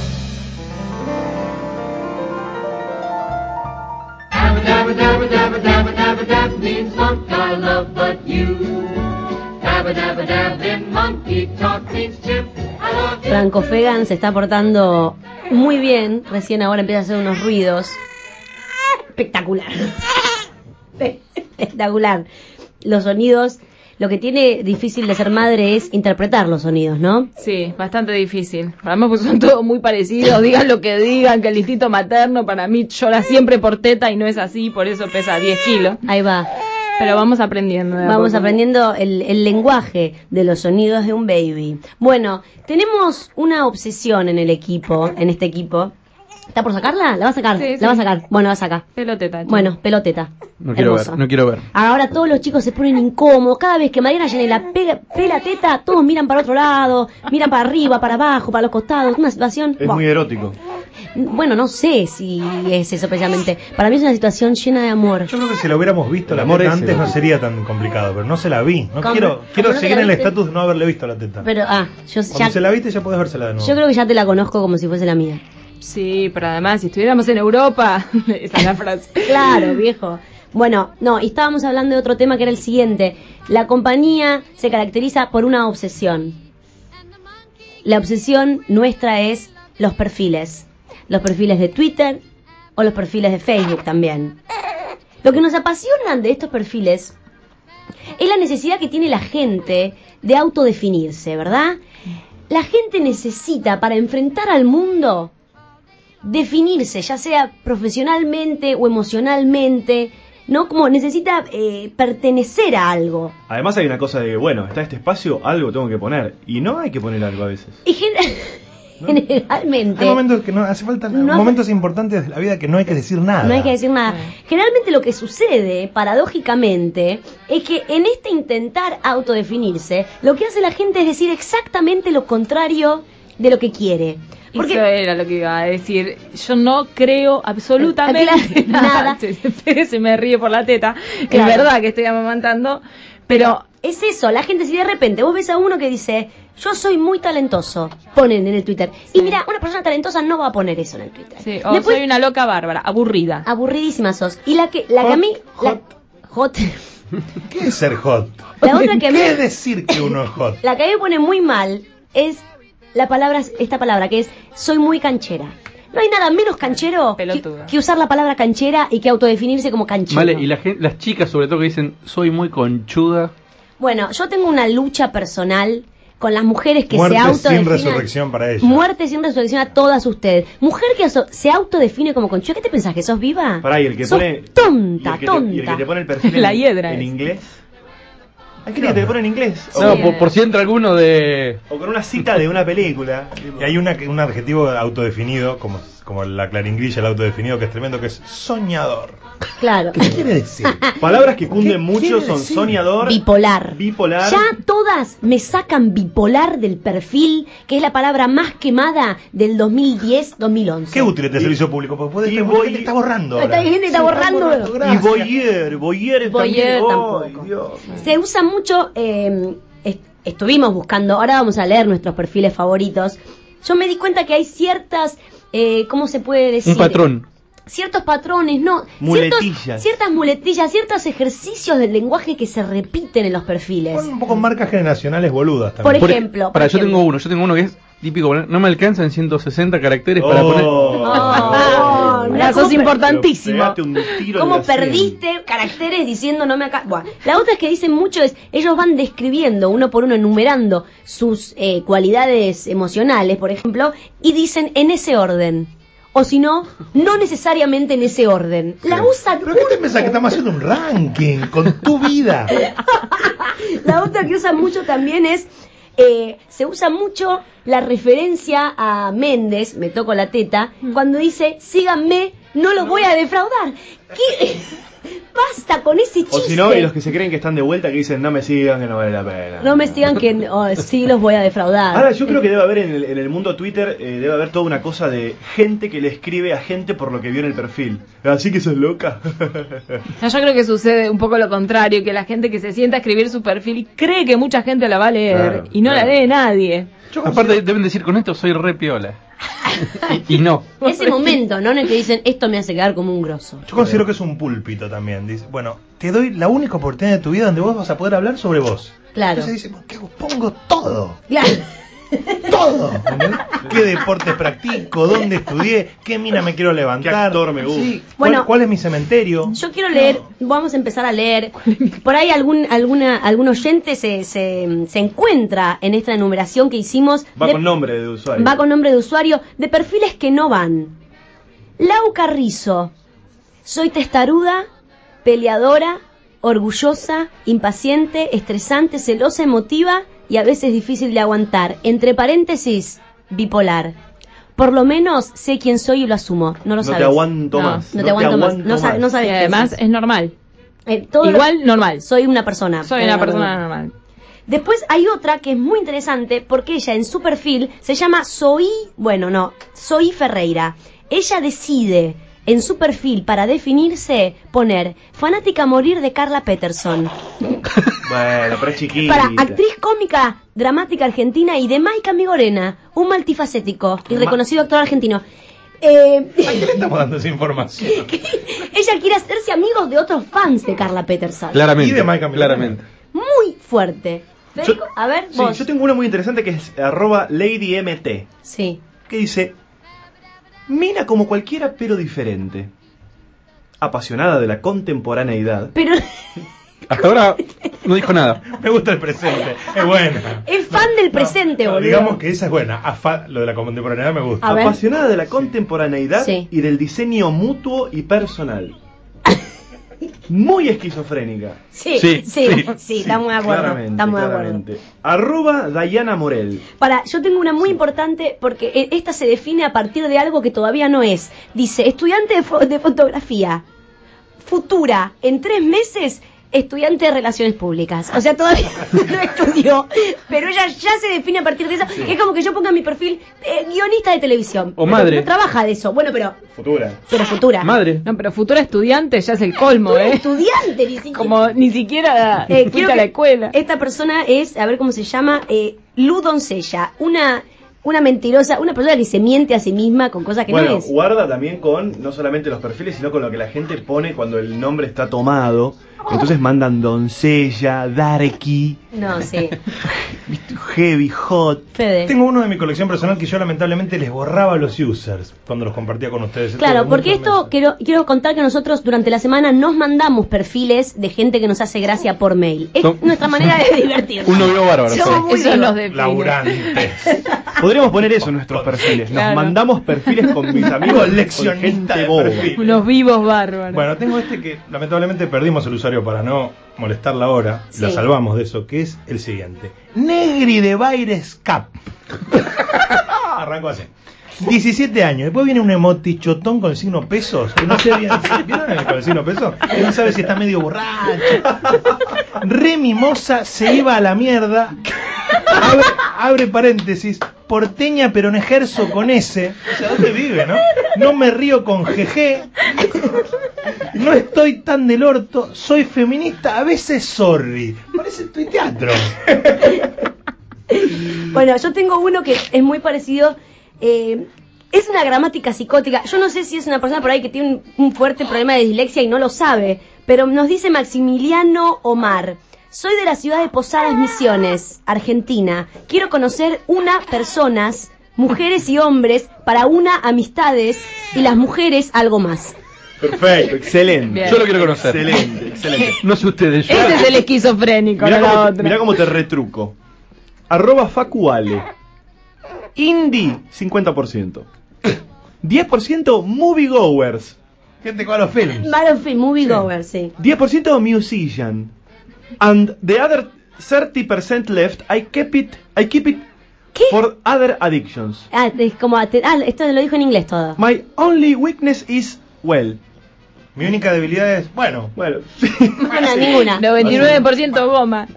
S3: Franco Fegan se está portando muy bien. Recién ahora empieza a hacer unos ruidos. Espectacular. Espectacular. Los sonidos. Lo que tiene difícil de ser madre es interpretar los sonidos, ¿no?
S6: Sí, bastante difícil. Además, pues son todos muy parecidos. Digan lo que digan, que el instinto materno para mí llora siempre por teta y no es así, por eso pesa diez kilos.
S3: Ahí va.
S6: Pero vamos aprendiendo.
S3: Vamos aprendiendo el, el lenguaje de los sonidos de un baby. Bueno, tenemos una obsesión en el equipo, en este equipo. ¿Está por sacarla? ¿La va a sacar?
S6: Sí,
S3: la
S6: sí.
S3: va a sacar. Bueno, va a sacar.
S6: Peloteta. Chico.
S3: Bueno, peloteta.
S7: No quiero
S3: Hermoso.
S7: ver, no quiero ver.
S3: Ahora todos los chicos se ponen incómodos. Cada vez que Mariana Yanela pega, pela teta, todos miran para otro lado, miran para arriba, para abajo, para los costados. Una situación...
S8: Es
S3: Buah.
S8: muy erótico.
S3: Bueno, no sé si es eso precisamente. Para mí es una situación llena de amor.
S4: Yo creo que si la hubiéramos visto la
S8: amor
S4: teta
S8: ese,
S4: antes
S8: ¿no?
S4: no sería tan complicado, pero no se la vi. No
S3: ¿Cómo?
S4: quiero quiero
S3: ¿Cómo no te
S4: seguir
S3: la
S4: en el
S3: viste?
S4: estatus de no haberle visto la teta.
S3: Pero, ah, yo
S4: Cuando
S3: ya...
S4: se la viste ya podés vérsela de nuevo.
S3: Yo creo que ya te la conozco como si fuese la mía.
S6: Sí, pero además, si estuviéramos en Europa, esa es la frase.
S3: Claro, viejo. Bueno, no, y estábamos hablando de otro tema que era el siguiente. La compañía se caracteriza por una obsesión. La obsesión nuestra es los perfiles. Los perfiles de Twitter o los perfiles de Facebook también. Lo que nos apasiona de estos perfiles es la necesidad que tiene la gente de autodefinirse, ¿verdad? La gente necesita, para enfrentar al mundo, definirse, ya sea profesionalmente o emocionalmente, ¿no? Como necesita eh, pertenecer a algo.
S8: Además hay una cosa de, bueno, está este espacio, algo tengo que poner. Y no hay que poner algo a veces.
S3: Y gen- generalmente...
S4: Hay momentos que no hace falta,
S3: No-
S4: momentos importantes de la vida que no hay que decir nada.
S3: No hay que decir nada. Generalmente lo que sucede, paradójicamente, es que en este intentar autodefinirse, lo que hace la gente es decir exactamente lo contrario de lo que quiere. Porque
S6: Eso era lo que iba a decir. Yo no creo absolutamente
S3: Nada.
S6: nada. Se me ríe por la teta.
S3: Claro.
S6: Es verdad que estoy amamantando. Pero
S3: es eso, la gente, si de repente vos ves a uno que dice, yo soy muy talentoso, ponen en el Twitter. Y mira, una persona talentosa no va a poner eso en el Twitter.
S6: sí, o
S3: Después,
S6: soy una loca bárbara, aburrida.
S3: aburridísima sos. Y la que, la que a mí... la- hot.
S4: ¿Qué es ser hot?
S3: La otra que a mí-
S4: ¿Qué es decir que uno es hot?
S3: La que a mí me pone muy mal es la palabra, esta palabra que es, soy muy canchera. No hay nada menos canchero que,
S6: Pelotuda.
S3: que usar la palabra canchera y que autodefinirse como canchero.
S7: Vale, y la gen- las chicas sobre todo que dicen, soy muy conchuda.
S3: Bueno, yo tengo una lucha personal con las mujeres que
S4: Muerte
S3: se
S4: sin
S3: autodefinen.
S4: resurrección para ellas.
S3: Muerte sin resurrección a todas ustedes. Mujer que aso- se autodefine como conchuda, ¿qué te pensás? ¿Que sos viva?
S8: Pará, y el que
S3: Sos
S8: pone.
S3: tonta,
S8: y el que te-
S3: tonta.
S8: y el que te pone el perfil en,
S6: La hiedra
S8: en
S6: es.
S8: inglés. Hay gente que te pone en inglés. O,
S7: No,
S3: Sí.
S7: por, por si entra alguno de...
S8: o con una cita de una película.
S4: Y hay una, un adjetivo autodefinido, como, como la claringrilla, el autodefinido, que es tremendo, que es soñador.
S3: Claro.
S4: ¿Qué quiere decir?
S8: Palabras que cunden mucho
S4: quiere
S8: son
S4: decir?
S8: soñador,
S3: Bipolar.
S8: bipolar.
S3: Ya todas me sacan bipolar del perfil, que es la palabra más quemada del dos mil diez dos mil once.
S4: Qué útil este servicio público, porque puede
S8: y
S4: estar,
S8: voy-
S4: gente está borrando.
S3: Está-
S4: ahora.
S3: hay gente que está
S4: Sí,
S3: borrando.
S4: gracias.
S8: Y Boyer, Boyer,
S3: Boyer
S8: también.
S3: tampoco.
S8: Ay, Dios.
S3: Se usa mucho, eh, est- estuvimos buscando, ahora vamos a leer nuestros perfiles favoritos. Yo me di cuenta que hay ciertas, eh, ¿cómo se puede decir?
S7: Un patrón.
S3: Ciertos patrones, no,
S8: Muletillas.
S3: ciertos- ciertas muletillas, ciertos ejercicios del lenguaje que se repiten en los perfiles.
S4: Son un poco marcas generacionales boludas
S3: Por
S4: también.
S7: Por-
S3: ejemplo, por
S7: Para, yo
S3: ejemplo.
S7: tengo uno, yo tengo uno que es típico, no me alcanzan ciento sesenta caracteres para
S8: Oh.
S7: poner...
S3: Oh,
S6: Ahora
S3: mirá
S6: sos
S3: cómo per-
S6: importantísimo.
S8: Pegate un tiro en
S3: ¿Cómo
S8: la sien.
S3: perdiste caracteres diciendo no me acá? Bueno, la otra es que dicen mucho es, ellos van describiendo uno por uno, enumerando sus eh, cualidades emocionales, por ejemplo, y dicen en ese orden. O si no, no necesariamente en ese orden. La usan
S4: ¿Pero qué te
S3: mucho.
S4: pensás que estamos haciendo un ranking con tu vida?
S3: La otra que usan mucho también es, eh, se usa mucho la referencia a Méndez, me toco la teta, cuando dice, síganme, no los voy a defraudar. ¿Qué? Basta con ese chiste.
S8: O si no, y los que se creen que están de vuelta, que dicen, no me sigan, que no vale la pena.
S3: No me digan que oh, sí los voy a defraudar.
S8: Ahora, yo creo que debe haber en el, en el mundo Twitter, eh, debe haber toda una cosa de gente que le escribe a gente por lo que vio en el perfil. Así que sos loca.
S6: No, yo creo que sucede un poco lo contrario, que la gente que se sienta a escribir su perfil cree que mucha gente la va a leer
S8: Claro,
S6: y no
S8: claro.
S6: la lee nadie.
S7: Aparte deben decir, con esto soy re piola. y, y no.
S3: Ese momento, ¿no? En el que dicen, esto me hace quedar como un grosso.
S4: Yo considero que es un púlpito también. Dice, bueno, te doy la única oportunidad de tu vida donde vos vas a poder hablar sobre vos.
S3: Claro.
S4: Entonces dice, ¿qué hago? Pongo todo.
S3: Claro.
S4: Todo. ¿Entendés? ¿Qué deportes practico? ¿Dónde estudié? ¿Qué mina me quiero levantar?
S8: ¿Qué actor me gusta?
S4: Sí, ¿cuál,
S3: Bueno,
S4: cuál es mi cementerio?
S3: Yo quiero leer, vamos a empezar a leer. Por ahí algún alguna algún oyente se, se, se encuentra en esta enumeración que hicimos.
S8: Va
S3: de-
S8: con nombre de usuario.
S3: va con nombre de usuario, de perfiles que no van. Lau Carrizo. Soy testaruda, peleadora, orgullosa, impaciente, estresante, celosa, emotiva y a veces difícil de aguantar. Entre paréntesis, bipolar. Por lo menos sé quién soy y lo asumo. No lo
S8: No
S3: sabes.
S8: te aguanto
S6: No,
S8: más.
S3: No te aguanto más. No, sa-
S8: más.
S3: no sabes
S6: Y
S3: qué
S6: además
S3: sos.
S6: es normal.
S3: Eh, todo lo-
S6: Igual normal.
S3: Soy una persona.
S6: Soy
S3: Eh,
S6: una persona normal.
S3: Después hay otra que es muy interesante porque ella en su perfil se llama Soy, bueno, no, Soy Ferreira. Ella decide en su perfil para definirse poner fanática a morir de Carla Peterson.
S8: Bueno, pero es chiquita.
S3: Para actriz cómica, dramática argentina y de Maika Migorena, un multifacético y
S4: Ma-
S3: reconocido actor argentino. Eh,
S4: ¿A quién le estamos dando esa información?
S3: ella quiere hacerse amigos de otros fans de Carla Peterson.
S7: Claramente.
S4: Y de Maika Milano.
S7: claramente.
S3: Muy fuerte. Federico, a ver,
S8: Sí,
S3: vos.
S8: yo tengo una muy interesante que es arroba LadyMT,
S3: Sí.
S8: que dice, mina como cualquiera pero diferente. Apasionada de la contemporaneidad.
S3: Pero
S7: Hasta ahora no dijo nada.
S4: Me gusta el presente, es buena.
S3: es fan del presente,
S4: No,
S3: boludo.
S4: digamos que esa es buena. Afa- lo de la contemporaneidad me gusta.
S3: A ver.
S8: Apasionada de la contemporaneidad
S3: Sí.
S8: y del diseño mutuo y personal. muy esquizofrénica.
S3: Sí, sí, sí, sí, estamos de acuerdo.
S8: Claramente,
S3: Estamos de acuerdo.
S8: claramente. Arroba Dayana Morel.
S3: Para, yo tengo una muy importante porque eh, esta se define a partir de algo que todavía no es. Dice, estudiante de, fo- de fotografía, futura, en tres meses, estudiante de relaciones públicas. O sea, todavía no estudió, pero ella ya se define a partir de eso.
S8: Sí.
S3: Es como que yo ponga en mi perfil eh, guionista de televisión.
S7: O
S3: Pero
S7: madre.
S3: No trabaja de eso. Bueno, pero,
S8: Futura.
S3: pero futura.
S7: Madre.
S6: No, pero futura estudiante ya es el colmo, ¿eh?
S3: Estudiante, ni siquiera.
S6: Como ni siquiera
S3: Eh,
S6: fuiste
S3: quiero
S6: a la
S3: que-
S6: escuela.
S3: Esta persona es, a ver cómo se llama, eh, Lu Doncella, una, una mentirosa, una persona que se miente a sí misma con cosas que
S8: Bueno,
S3: no es.
S8: guarda también con no solamente los perfiles, sino con lo que la gente pone cuando el nombre está tomado. Entonces mandan doncella, darky,
S3: No, sí.
S8: heavy, hot.
S3: Fede.
S4: Tengo uno de mi colección personal que yo lamentablemente les borraba a los users cuando los compartía con ustedes.
S3: Claro,
S4: Tuve
S3: porque
S4: muchos
S3: esto
S4: meses.
S3: quiero, quiero contar que nosotros durante la semana nos mandamos perfiles de gente que nos hace gracia por mail. Es
S7: Son-
S3: nuestra manera de divertirnos.
S7: Un novio bárbaro.
S3: Somos
S7: sí.
S3: muy
S6: Eso
S3: vivos.
S6: nos define.
S4: Laburantes.
S8: Podríamos poner eso en nuestros perfiles. Nos
S6: Claro.
S8: mandamos perfiles con mis amigos,
S4: Coleccionista
S8: gente
S4: de
S8: boba.
S4: perfiles.
S6: Unos vivos bárbaros.
S4: Bueno, tengo este que lamentablemente perdimos el usuario para no molestarla ahora.
S3: Sí.
S4: La salvamos de eso, que es el siguiente. Negri de Baires Cap. Arrancó así. diecisiete años. Después viene un emoti chotón con el signo pesos. Que no sé bien. ¿Vieron el, con el signo pesos? Que no sabe si está medio borracho. Re mimosa, se iba a la mierda. Abre, abre paréntesis. Porteña pero no ejerzo con S. O sea, ¿dónde vive, no? No me río con G G. No estoy tan del orto. Soy feminista. A veces sorry. Parece estoy teatro.
S3: Bueno, yo tengo uno que es muy parecido. eh, es una gramática psicótica. Yo no sé si es una persona por ahí que tiene un, un fuerte problema de dislexia y no lo sabe. Pero nos dice Maximiliano Omar. Soy de la ciudad de Posadas Misiones, Argentina. Quiero conocer una personas, mujeres y hombres, para una amistades y las mujeres algo más.
S8: Perfecto, excelente.
S6: Bien.
S7: Yo lo quiero conocer.
S8: Excelente, excelente.
S7: No sé ustedes. Yo.
S6: Este es el esquizofrénico,
S8: Mirá
S6: no la
S8: cómo, te,
S6: otra.
S8: mirá cómo te retruco. Arroba Facuale. Indie, cincuenta por ciento. diez por ciento moviegoers.
S4: Gente con los films.
S3: Battlefield Movie Goer, sí.
S8: diez por ciento musician. And the other thirty percent left, I keep it, I keep it
S3: ¿Qué?
S8: for other addictions.
S3: Ah, es como, te- ah, esto lo dijo en inglés todo.
S8: My only weakness is, well.
S4: Mi única debilidad es, bueno,
S8: Bueno,
S3: Ninguna, ninguna.
S6: noventa y nueve por ciento goma.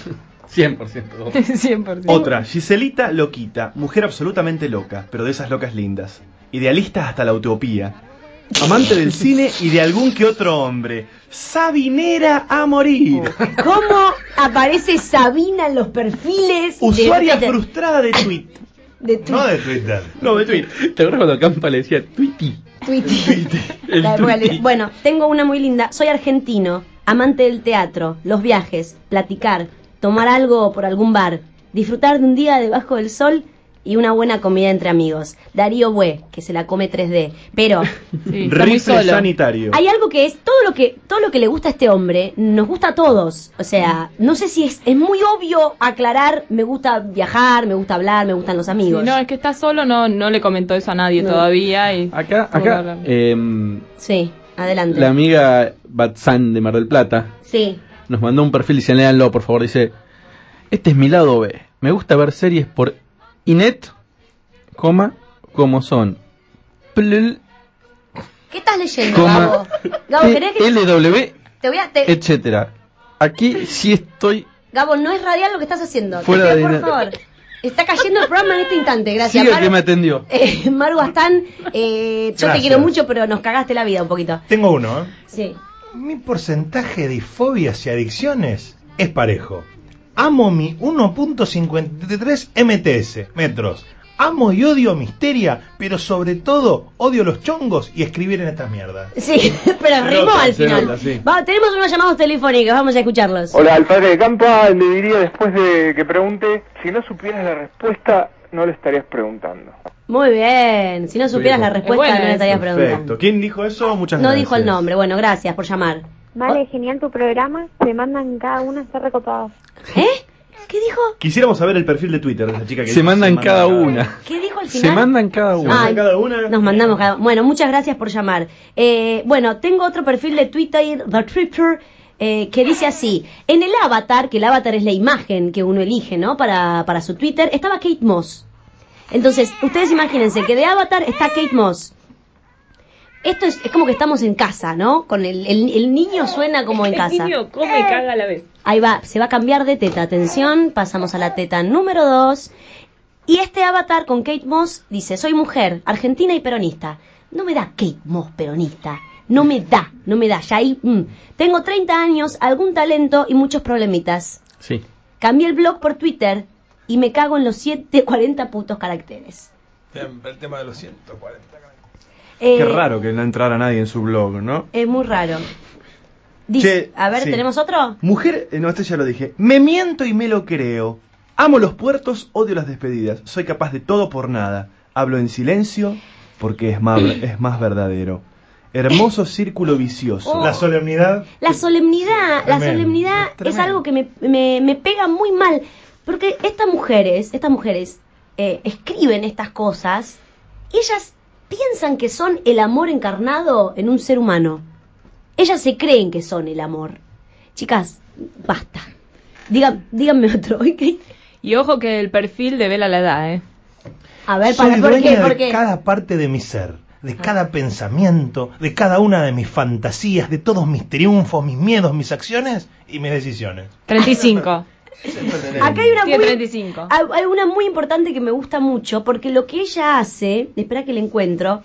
S7: cien por ciento.
S6: cien por ciento.
S8: otra, Giselita Loquita, mujer absolutamente loca, pero de esas locas lindas. Idealista hasta la utopía. Amante del cine y de algún que otro hombre. Sabinera a morir.
S3: ¿Cómo aparece Sabina en los perfiles? de-
S8: Usuaria
S3: de-
S8: frustrada de tweet.
S3: de tu-
S4: no de Twitter.
S8: No, de tweet.
S7: ¿Te acuerdas cuando Campa le decía Tweety?
S3: Tweety.
S7: El
S3: La época
S7: Tweety.
S3: de- Bueno, tengo una muy linda. Soy argentino, amante del teatro, los viajes, platicar, tomar algo por algún bar, disfrutar de un día debajo del sol y una buena comida entre amigos. Darío Bue, que se la come tres D. Pero
S6: Sí, está muy
S8: Rifle
S6: solo.
S8: sanitario.
S3: hay algo que es todo lo que todo lo que le gusta a este hombre, nos gusta a todos. O sea, no sé si es, es muy obvio aclarar, me gusta viajar, me gusta hablar, me gustan los
S6: Sí,
S3: amigos.
S6: no, es que está solo, no, no le comentó eso a nadie
S3: No.
S6: todavía. Y
S7: Acá,
S6: tuvo que
S7: acá,
S6: hablar.
S7: em,
S3: Sí, adelante.
S7: la amiga Batsan de Mar del Plata
S3: Sí.
S7: nos mandó un perfil y dice, léanlo, por favor. Dice, este es mi lado B. Me gusta ver series por Inet, coma, como son Pll,
S3: ¿Qué estás leyendo,
S7: coma,
S3: Gabo? Gabo, ¿querés que
S7: L W,
S3: te voy a te-
S7: etcétera. Aquí sí estoy
S3: Gabo, no es radial lo que estás haciendo.
S7: Fuera
S3: Te
S7: de
S3: pido, por
S7: dinero.
S3: favor. Está cayendo el programa en este instante, gracias.
S7: Siga
S3: Maru,
S7: que me atendió.
S3: eh, Maru Bastán, eh, yo te
S4: Gracias.
S3: quiero mucho, pero nos cagaste la vida un poquito.
S4: Tengo uno, ¿eh?
S3: Sí.
S4: Mi porcentaje de fobias y adicciones es parejo. Amo mi uno punto cincuenta y tres M T S, metros. Amo y odio Misteria, pero sobre todo odio los chongos y escribir en estas mierdas.
S3: Sí, pero
S8: Se
S3: rimó
S8: nota,
S3: al
S8: se
S3: final.
S8: nota, sí.
S3: Va, tenemos unos llamados telefónicos, vamos a escucharlos.
S11: Hola, al padre de Campa le diría después de que pregunte, si no supieras la respuesta, no le estarías preguntando.
S3: Muy bien. Si no supieras la respuesta,
S6: bueno
S3: no le
S6: eso.
S3: estarías preguntando.
S8: Perfecto. ¿Quién dijo eso? Muchas
S3: No
S8: gracias.
S3: dijo el nombre. Bueno, gracias por llamar.
S12: Vale, genial tu programa. Se mandan cada uno a estar recopados.
S3: ¿Eh? ¿Qué dijo?
S8: Quisiéramos saber el perfil de Twitter de esa chica que
S7: Se
S8: dice,
S7: mandan cada una.
S3: ¿Qué dijo al
S7: Se
S3: final?
S7: mandan cada
S8: Se
S7: una.
S8: mandan
S3: Ay,
S8: cada una.
S3: Nos mandamos cada Bueno, muchas gracias por llamar. Eh, bueno, tengo otro perfil de Twitter, de Twitter eh, que dice así. En el avatar, que el avatar es la imagen que uno elige, ¿no? Para, para su Twitter, estaba Kate Moss. Entonces, ustedes imagínense que de avatar está Kate Moss. Esto es, es como que estamos en casa, ¿no? Con el, el, el niño suena como en casa.
S6: El niño come y caga a la vez.
S3: Ahí va, se va a cambiar de teta. Atención, pasamos a la teta número dos. Y este avatar con Kate Moss dice, soy mujer, argentina y peronista. No me da Kate Moss peronista. No me da, no me da. Ya ahí, mm. Tengo treinta años, algún talento y muchos problemitas.
S7: Sí.
S3: Cambié el blog por Twitter y me cago en los ciento cuarenta putos caracteres.
S4: El tema de los ciento cuarenta.
S3: Eh,
S8: Qué raro que no entrara nadie en su blog, ¿no?
S3: Es muy raro. Dice,
S8: Che,
S3: a ver,
S8: sí.
S3: ¿tenemos otro?
S8: Mujer, eh, no, este ya lo dije. Me miento y me lo creo. Amo los puertos, odio las despedidas. Soy capaz de todo por nada. Hablo en silencio porque es más, es más verdadero. Hermoso círculo vicioso.
S3: Oh.
S4: La solemnidad.
S3: La solemnidad, la
S4: Tremendo,
S3: solemnidad es
S4: tremendo.
S3: algo que me, me, me pega muy mal. Porque estas mujeres, estas mujeres eh, escriben estas cosas y ellas piensan que son el amor encarnado en un ser humano. Ellas se creen que son el amor. Chicas, basta. Digan, díganme otro.
S6: Y ojo que el perfil devela la edad, ¿eh?
S3: A ver,
S4: Soy
S3: para, ¿por
S4: dueña
S3: qué?
S4: de
S3: ¿Por qué?
S4: cada parte de mi ser, de cada pensamiento, de cada una de mis fantasías, de todos mis triunfos, mis miedos, mis acciones y mis decisiones.
S6: treinta y cinco.
S3: Acá hay una
S6: Tiene
S3: muy,
S6: treinta y cinco.
S3: hay hay una muy importante que me gusta mucho, porque lo que ella hace, espera que la encuentro,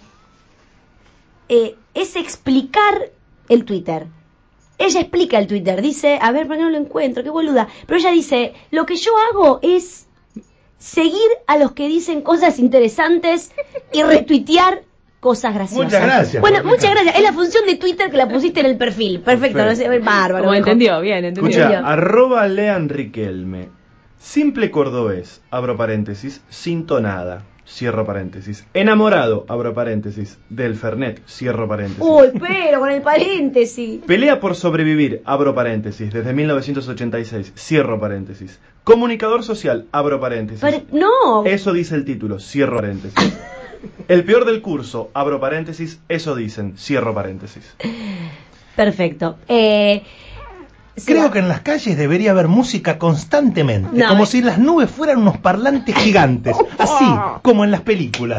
S3: eh, es explicar el Twitter. Ella explica el Twitter, dice, a ver, ¿por qué no lo encuentro? Qué boluda. Pero ella dice, lo que yo hago es seguir a los que dicen cosas interesantes y retuitear cosas graciosas.
S4: Muchas gracias.
S3: Bueno,
S4: por
S3: muchas
S4: explicar.
S3: gracias. Es la función de Twitter que la pusiste en el perfil. Perfecto,
S8: Perfecto.
S3: no sé, bárbaro.
S6: Como
S3: mejor.
S6: entendió, bien, entendió.
S8: Escucha, arroba Lean Riquelme. Simple cordobés, abro paréntesis, sin tonada, cierro paréntesis. Enamorado, abro paréntesis, del Fernet, cierro paréntesis.
S3: Uy, pero con el paréntesis.
S8: Pelea por sobrevivir, abro paréntesis, desde mil novecientos ochenta y seis, cierro paréntesis. Comunicador social, abro paréntesis.
S3: Pero- no.
S8: Eso dice el título, cierro paréntesis. El peor del curso, abro paréntesis, eso dicen, cierro paréntesis.
S3: Perfecto. Eh,
S4: Creo que en las calles debería haber música constantemente,
S3: No,
S4: como
S3: eh.
S4: si las nubes fueran unos parlantes gigantes, así como en las películas.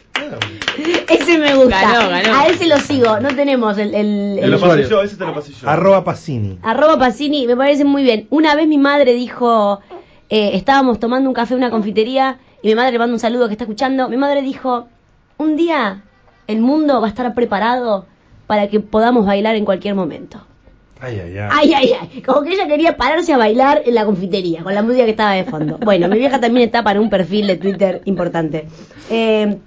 S3: ese me gusta.
S6: Ganó, ganó.
S3: A ese lo sigo. No tenemos el... el,
S8: Te
S3: el-
S8: lo pasé yo, ese te lo pasé yo.
S4: Arroba Pacini.
S3: Arroba Pacini, me parece muy bien. Una vez mi madre dijo, eh, estábamos tomando un café en una confitería y mi madre le manda un saludo que está escuchando. Mi madre dijo, un día el mundo va a estar preparado para que podamos bailar en cualquier momento.
S4: Ay, ay, ay.
S3: Ay, ay, ay. Como que ella quería pararse a bailar en la confitería con la música que estaba de fondo. Bueno, mi vieja también está para un perfil de Twitter importante. Eh,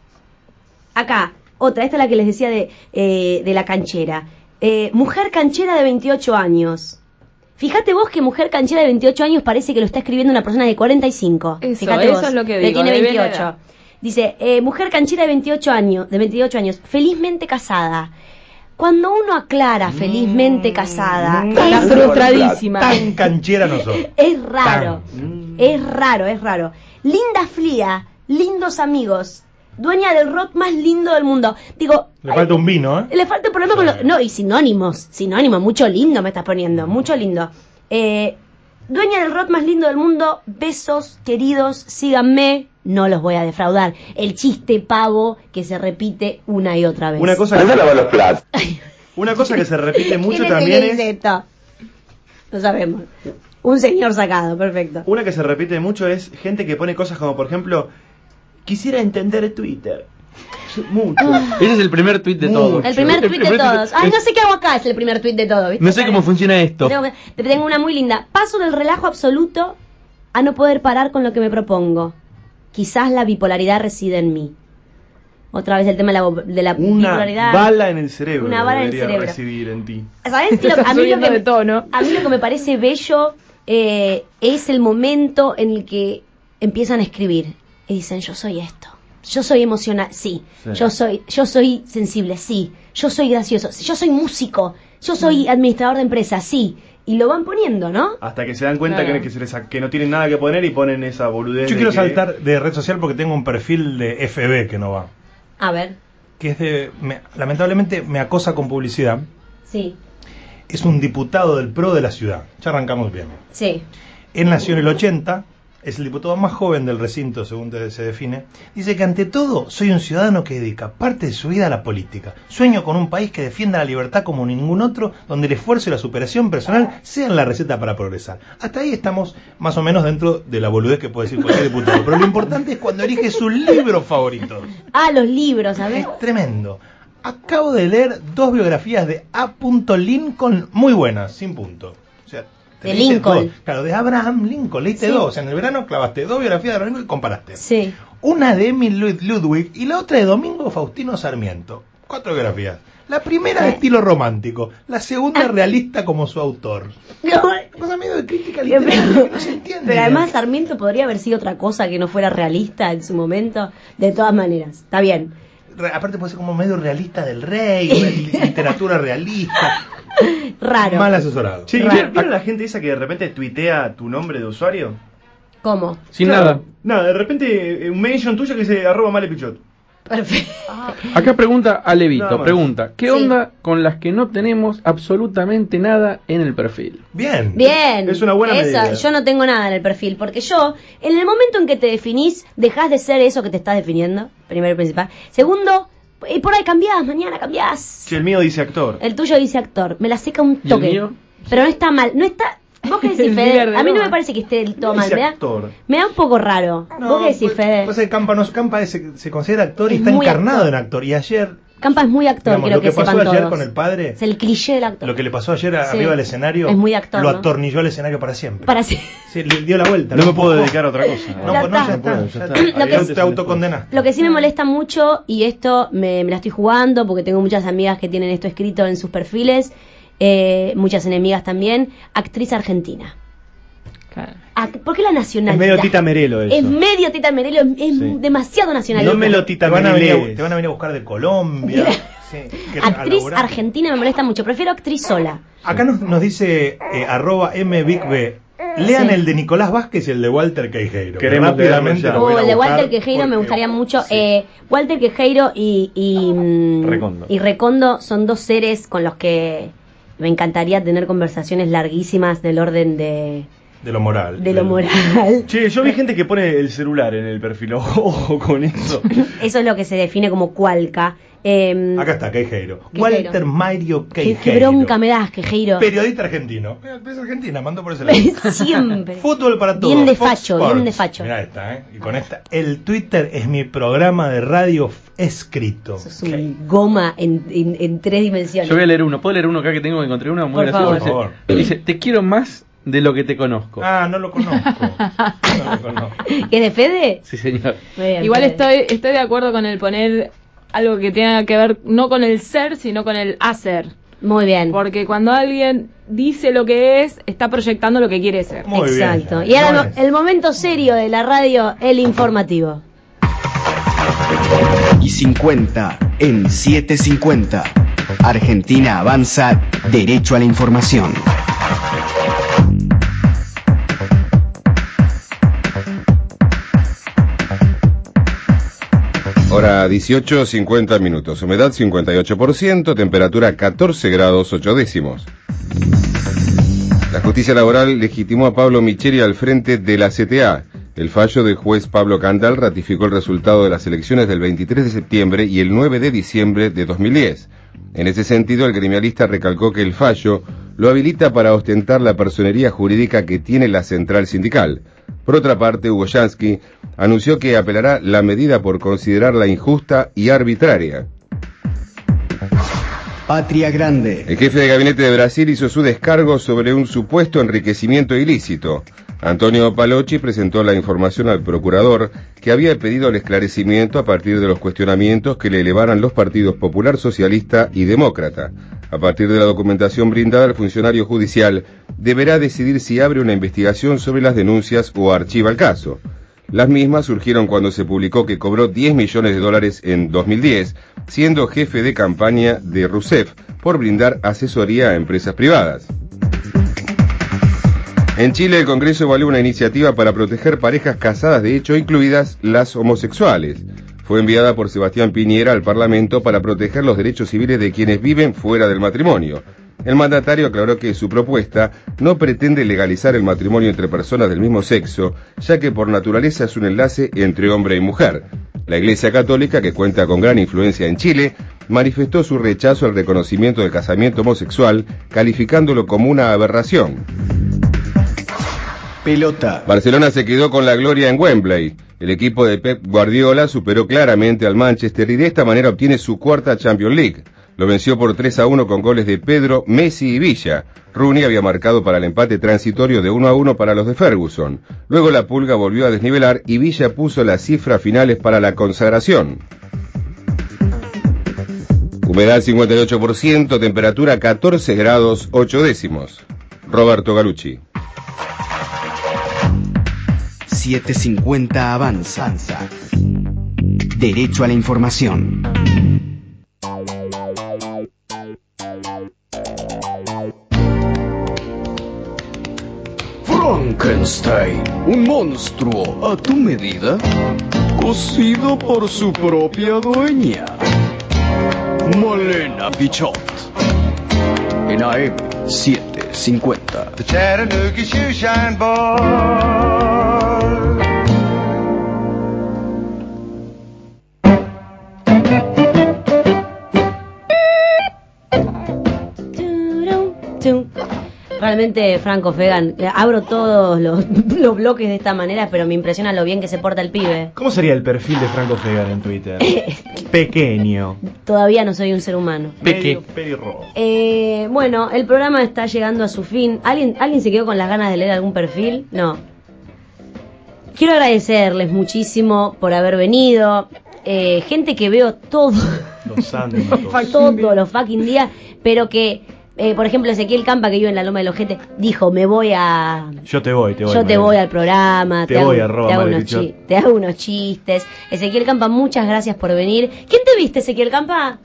S3: acá, otra, esta es la que les decía de, eh, de la canchera. Eh, mujer canchera de veintiocho años. Fíjate vos que mujer canchera de veintiocho años parece que lo está escribiendo una persona de cuarenta y cinco.
S6: Eso,
S3: Fíjate
S6: eso
S3: vos,
S6: es lo que
S3: le
S6: digo,
S3: tiene
S6: devela la
S3: veintiocho.
S6: edad.
S3: Dice, eh, mujer canchera de veintiocho años, de veintiocho años, felizmente casada. Cuando uno aclara felizmente casada,
S6: Está
S3: es,
S6: frustradísima.
S4: Tan canchera no soy.
S3: es raro,
S8: Mm.
S3: es raro, es raro. Linda Flia, lindos amigos, dueña del rock más lindo del mundo. Digo,
S4: Le falta un vino, ¿eh?
S3: le falta el problema con los... No, y sinónimos, sinónimos, mucho lindo me estás poniendo, mucho lindo. Eh, dueña del rock más lindo del mundo, besos, queridos, síganme, no los voy a defraudar. El chiste pavo que se repite una y otra vez.
S8: Una cosa que, una cosa que se repite mucho
S3: ¿Quién es el
S8: también
S3: que dice
S8: es...
S3: esto? No sabemos. Un señor sacado, perfecto.
S8: Una que se repite mucho es gente que pone cosas como, por ejemplo, quisiera entender Twitter. Mucho.
S7: Ese es el primer tweet de todos.
S3: El primer tweet de todos. Ay, no sé qué hago acá, es el primer tweet de todo, ¿viste?
S7: No sé cómo funciona esto.
S3: Tengo, que- te tengo una muy linda. Paso del relajo absoluto a no poder parar con lo que me propongo. Quizás la bipolaridad reside en mí. Otra vez el tema de la, bo- de la
S8: Una
S3: bipolaridad.
S8: bala en el cerebro
S3: Una bala en el
S8: debería
S3: cerebro.
S8: residir en ti.
S3: ¿Sabes? Lo-
S6: Estás
S3: a, mí lo
S6: subiendo
S3: que,
S6: de tono.
S3: a mí lo que me parece bello eh, es el momento en el que empiezan a escribir y dicen, yo soy esto. yo soy emocional, sí.
S8: Sí.
S3: Yo soy, yo soy sensible, sí. Yo soy gracioso, yo soy músico, yo soy administrador de empresa, sí. Y lo van poniendo, ¿no?
S8: Hasta que se dan cuenta
S6: Claro.
S8: que, que, se les, que no tienen nada que poner y ponen esa boludez.
S4: Yo
S8: de
S4: quiero
S8: que-
S4: saltar de red social porque tengo un perfil de F B que no va.
S3: A ver,
S4: Que es de. me- lamentablemente me acosa con publicidad.
S3: sí,
S4: Es un diputado del P R O de la ciudad. Ya arrancamos bien.
S3: sí.
S4: Él nació en el ochenta, es el diputado más joven del recinto, según te- se define. Dice que ante todo soy un ciudadano que dedica parte de su vida a la política. Sueño con un país que defienda la libertad como ningún otro, donde el esfuerzo y la superación personal sean la receta para progresar. Hasta ahí estamos más o menos dentro de la boludez que puede decir cualquier diputado. Pero lo importante es cuando elige sus libros favoritos.
S3: Ah, los libros, a ver.
S4: Es tremendo. Acabo de leer dos biografías de A. Lincoln muy buenas, sin punto. O sea, te
S3: De
S4: leíste
S3: Lincoln.
S4: dos. Claro, de Abraham Lincoln, leíste
S3: Sí.
S4: dos. O sea, en el verano clavaste dos biografías de Abraham Lincoln y comparaste.
S3: Sí.
S4: Una de Emil Lud- Ludwig y la otra de Domingo Faustino Sarmiento. Cuatro biografías. La primera de estilo romántico, la segunda realista como su autor. Cosa medio de crítica literaria que no se entiende.
S3: Pero además Sarmiento podría haber sido otra cosa que no fuera realista en su momento. De todas maneras, está bien.
S4: Re- aparte puede ser como medio realista del rey, li- literatura realista.
S3: Raro.
S4: Mal asesorado.
S8: Sí,
S3: Raro.
S8: ¿vieron la gente esa que de repente tuitea tu nombre de usuario?
S3: ¿Cómo?
S7: Sin
S8: Claro.
S7: nada.
S8: Nada, de repente eh, un mention tuyo que dice arroba malepichot.
S3: Perfecto.
S7: Acá pregunta a
S8: Nada
S7: Levito,
S8: más.
S7: pregunta, ¿qué
S3: Sí.
S7: onda con las que no tenemos absolutamente nada en el perfil?
S4: Bien.
S3: Bien.
S8: Es una buena
S3: Esa,
S8: medida.
S3: yo no tengo nada en el perfil, porque yo, en el momento en que te definís, dejás de ser eso que te estás definiendo, primero y principal. Segundo, y por ahí cambiás, mañana cambiás.
S8: Si el mío dice actor.
S3: El tuyo dice actor, me la seca un
S7: ¿Y el
S3: toque.
S7: mío?
S3: Pero no está mal, no está... ¿Vos qué decís,
S6: El
S3: Fede?
S6: líder de
S3: A mí no
S6: Roma.
S3: me parece que esté del todo
S8: No
S3: mal,
S8: dice
S3: me da,
S8: actor.
S3: me da un poco raro. ¿Vos qué decís,
S4: pues,
S3: Fede?
S4: pues el Campa, no, Campa es- se, se considera actor y
S3: Es
S4: está
S3: muy
S4: encarnado
S3: actor.
S4: en actor. Y ayer,
S3: Campa es muy actor,
S4: digamos,
S3: quiero
S4: lo que,
S3: que,
S4: pasó
S3: sepan
S4: ayer
S3: todos.
S4: con el padre,
S3: Es el cliché del actor.
S4: lo que le pasó ayer a-
S3: Sí.
S4: arriba del escenario,
S3: Es muy actor,
S4: lo
S3: ¿no?
S4: atornilló al escenario para siempre.
S3: Para sí.
S4: Sí, le dio la vuelta.
S8: No
S4: lo
S8: me puedo
S4: empujó.
S8: dedicar a otra cosa.
S4: No,
S3: Ya
S4: pues no,
S3: está.
S4: ya está.
S8: Lo
S4: ya
S8: que-
S4: está.
S3: Lo que-
S4: Te autocondenaste.
S3: Lo que sí me molesta mucho, y esto me, me la estoy jugando porque tengo muchas amigas que tienen esto escrito en sus perfiles, eh, muchas enemigas también, actriz argentina.
S6: Claro.
S3: Ac- ¿Por qué la
S8: Es
S3: nacionalidad?
S8: medio Tita Merelo eso.
S3: Es medio Tita Merelo, es, es
S8: Sí.
S3: demasiado nacionalidad.
S8: No me lo
S4: Te
S8: Tita
S4: van, a venir a,
S8: Meriles.
S4: te van a venir a buscar de Colombia. Sí, que- a
S3: Actriz
S4: laburar.
S3: argentina me molesta mucho, prefiero actriz sola.
S4: Acá nos, nos dice eh, arroba mbigb. Lean
S3: Sí.
S4: el de Nicolás Vázquez y el de Walter Queijeiro.
S8: Queremos
S4: Rápidamente
S8: leerlo ya.
S4: lo voy a
S3: Oh, el de
S4: buscar
S3: Walter Quejeiro me
S4: porque-
S3: gustaría mucho.
S4: sí.
S3: Eh, Walter Quejeiro y, y, mm,
S8: Recondo.
S3: y Recondo son dos seres con los que me encantaría tener conversaciones larguísimas del orden de,
S4: De lo moral.
S3: de lo
S4: Del-
S3: moral.
S8: Che, yo vi gente que pone el celular en el perfil. Ojo con eso.
S3: Eso es lo que se define como cualca. Eh,
S4: Acá está, Queijeiro.
S3: Queijeiro.
S4: Walter Mario
S3: qué,
S4: Queijeiro.
S3: qué bronca me das, Quejeiro.
S4: Periodista argentino. Eh, Es argentina, mandó por ese lado.
S3: Siempre.
S4: Fútbol para todos.
S3: Bien de
S4: Fox
S3: facho,
S4: Sports.
S3: bien de facho.
S4: Mirá esta, ¿eh? Y con esta. El Twitter es mi programa de radio f- escrito.
S3: Eso es un goma en, en, en tres dimensiones.
S7: Yo voy a leer uno, ¿puedo leer uno acá que tengo que encontré uno muy
S3: Por
S7: gracioso?
S3: favor.
S4: Por favor.
S7: Dice, dice, te quiero más de lo que te conozco.
S4: Ah, no lo conozco. No lo conozco.
S3: ¿Que es de Fede?
S7: Sí, señor.
S3: Muy bien,
S6: Igual
S3: Fede.
S6: estoy, estoy de acuerdo con el poner algo que tenga que ver no con el ser, sino con el hacer.
S3: Muy bien.
S6: Porque cuando alguien dice lo que es, está proyectando lo que quiere ser.
S4: Muy bien.
S3: Exacto. Y ahora
S4: No
S3: no-
S4: es.
S3: el momento serio de la radio, el informativo.
S10: Y cincuenta en setecientos cincuenta. Argentina avanza derecho a la información.
S12: Hora dieciocho, cincuenta minutos. Humedad cincuenta y ocho por ciento, temperatura catorce grados ocho décimos. La justicia laboral legitimó a Pablo Micheri al frente de la C T A. El fallo del juez Pablo Candal ratificó el resultado de las elecciones del veintitrés de septiembre y el nueve de diciembre de dos mil diez. En ese sentido, el gremialista recalcó que el fallo lo habilita para ostentar la personería jurídica que tiene la central sindical. Por otra parte, Hugo Jansky anunció que apelará la medida por considerarla injusta y arbitraria.
S10: Patria Grande.
S12: El jefe de gabinete de Brasil hizo su descargo sobre un supuesto enriquecimiento ilícito. Antonio Palocci presentó la información al procurador, que había pedido el esclarecimiento a partir de los cuestionamientos que le elevaran los partidos Popular, Socialista y Demócrata. A partir de la documentación brindada, el funcionario judicial deberá decidir si abre una investigación sobre las denuncias o archiva el caso. Las mismas surgieron cuando se publicó que cobró diez millones de dólares en dos mil diez, siendo jefe de campaña de Rousseff por brindar asesoría a empresas privadas. En Chile, el Congreso evaluó una iniciativa para proteger parejas casadas de hecho, incluidas las homosexuales. Fue enviada por Sebastián Piñera al Parlamento para proteger los derechos civiles de quienes viven fuera del matrimonio. El mandatario aclaró que su propuesta no pretende legalizar el matrimonio entre personas del mismo sexo, ya que por naturaleza es un enlace entre hombre y mujer. La Iglesia Católica, que cuenta con gran influencia en Chile, manifestó su rechazo al reconocimiento del casamiento homosexual, calificándolo como una aberración.
S1: Pelota.
S12: Barcelona se quedó con la gloria en Wembley. El equipo de Pep Guardiola superó claramente al Manchester y de esta manera obtiene su cuarta Champions League. Lo venció por tres a uno con goles de Pedro, Messi y Villa. Rooney había marcado para el empate transitorio de uno a uno para los de Ferguson. Luego la Pulga volvió a desnivelar y Villa puso las cifras finales para la consagración. Humedad cincuenta y ocho por ciento, temperatura catorce grados ocho décimos. Roberto Galucci.
S10: setecientos cincuenta Avanza. Derecho a la información.
S1: Frankenstein, un monstruo a tu medida, cosido por su propia dueña, Malena Pichot, en A M setecientos cincuenta.
S5: The Chattanooga Shoeshine Boy.
S3: Realmente, Franco Fegan, abro todos los, los bloques de esta manera, pero me impresiona lo bien que se porta el pibe.
S8: ¿Cómo sería el perfil de Franco Fegan en Twitter? Pequeño.
S3: Todavía no soy un ser humano.
S8: Medio pelirrojo.
S3: Eh, bueno, el programa está llegando a su fin. ¿Alguien, ¿Alguien se quedó con las ganas de leer algún perfil? No. Quiero agradecerles muchísimo por haber venido. Eh, gente que veo todo,
S8: Los santos.
S3: todos los fucking días, pero que... Eh, por ejemplo, Ezequiel Campa, que vive en la Loma del Ojete, dijo, me voy a...
S8: Yo te voy, te voy.
S3: Yo te voy al programa,
S8: Te
S3: te,
S8: voy,
S3: hago,
S8: arroba
S3: te, hago
S8: Madre
S3: unos
S8: Pichot.
S3: chi- te hago unos chistes. Ezequiel Campa, muchas gracias por venir. ¿Quién te viste, Ezequiel Campa?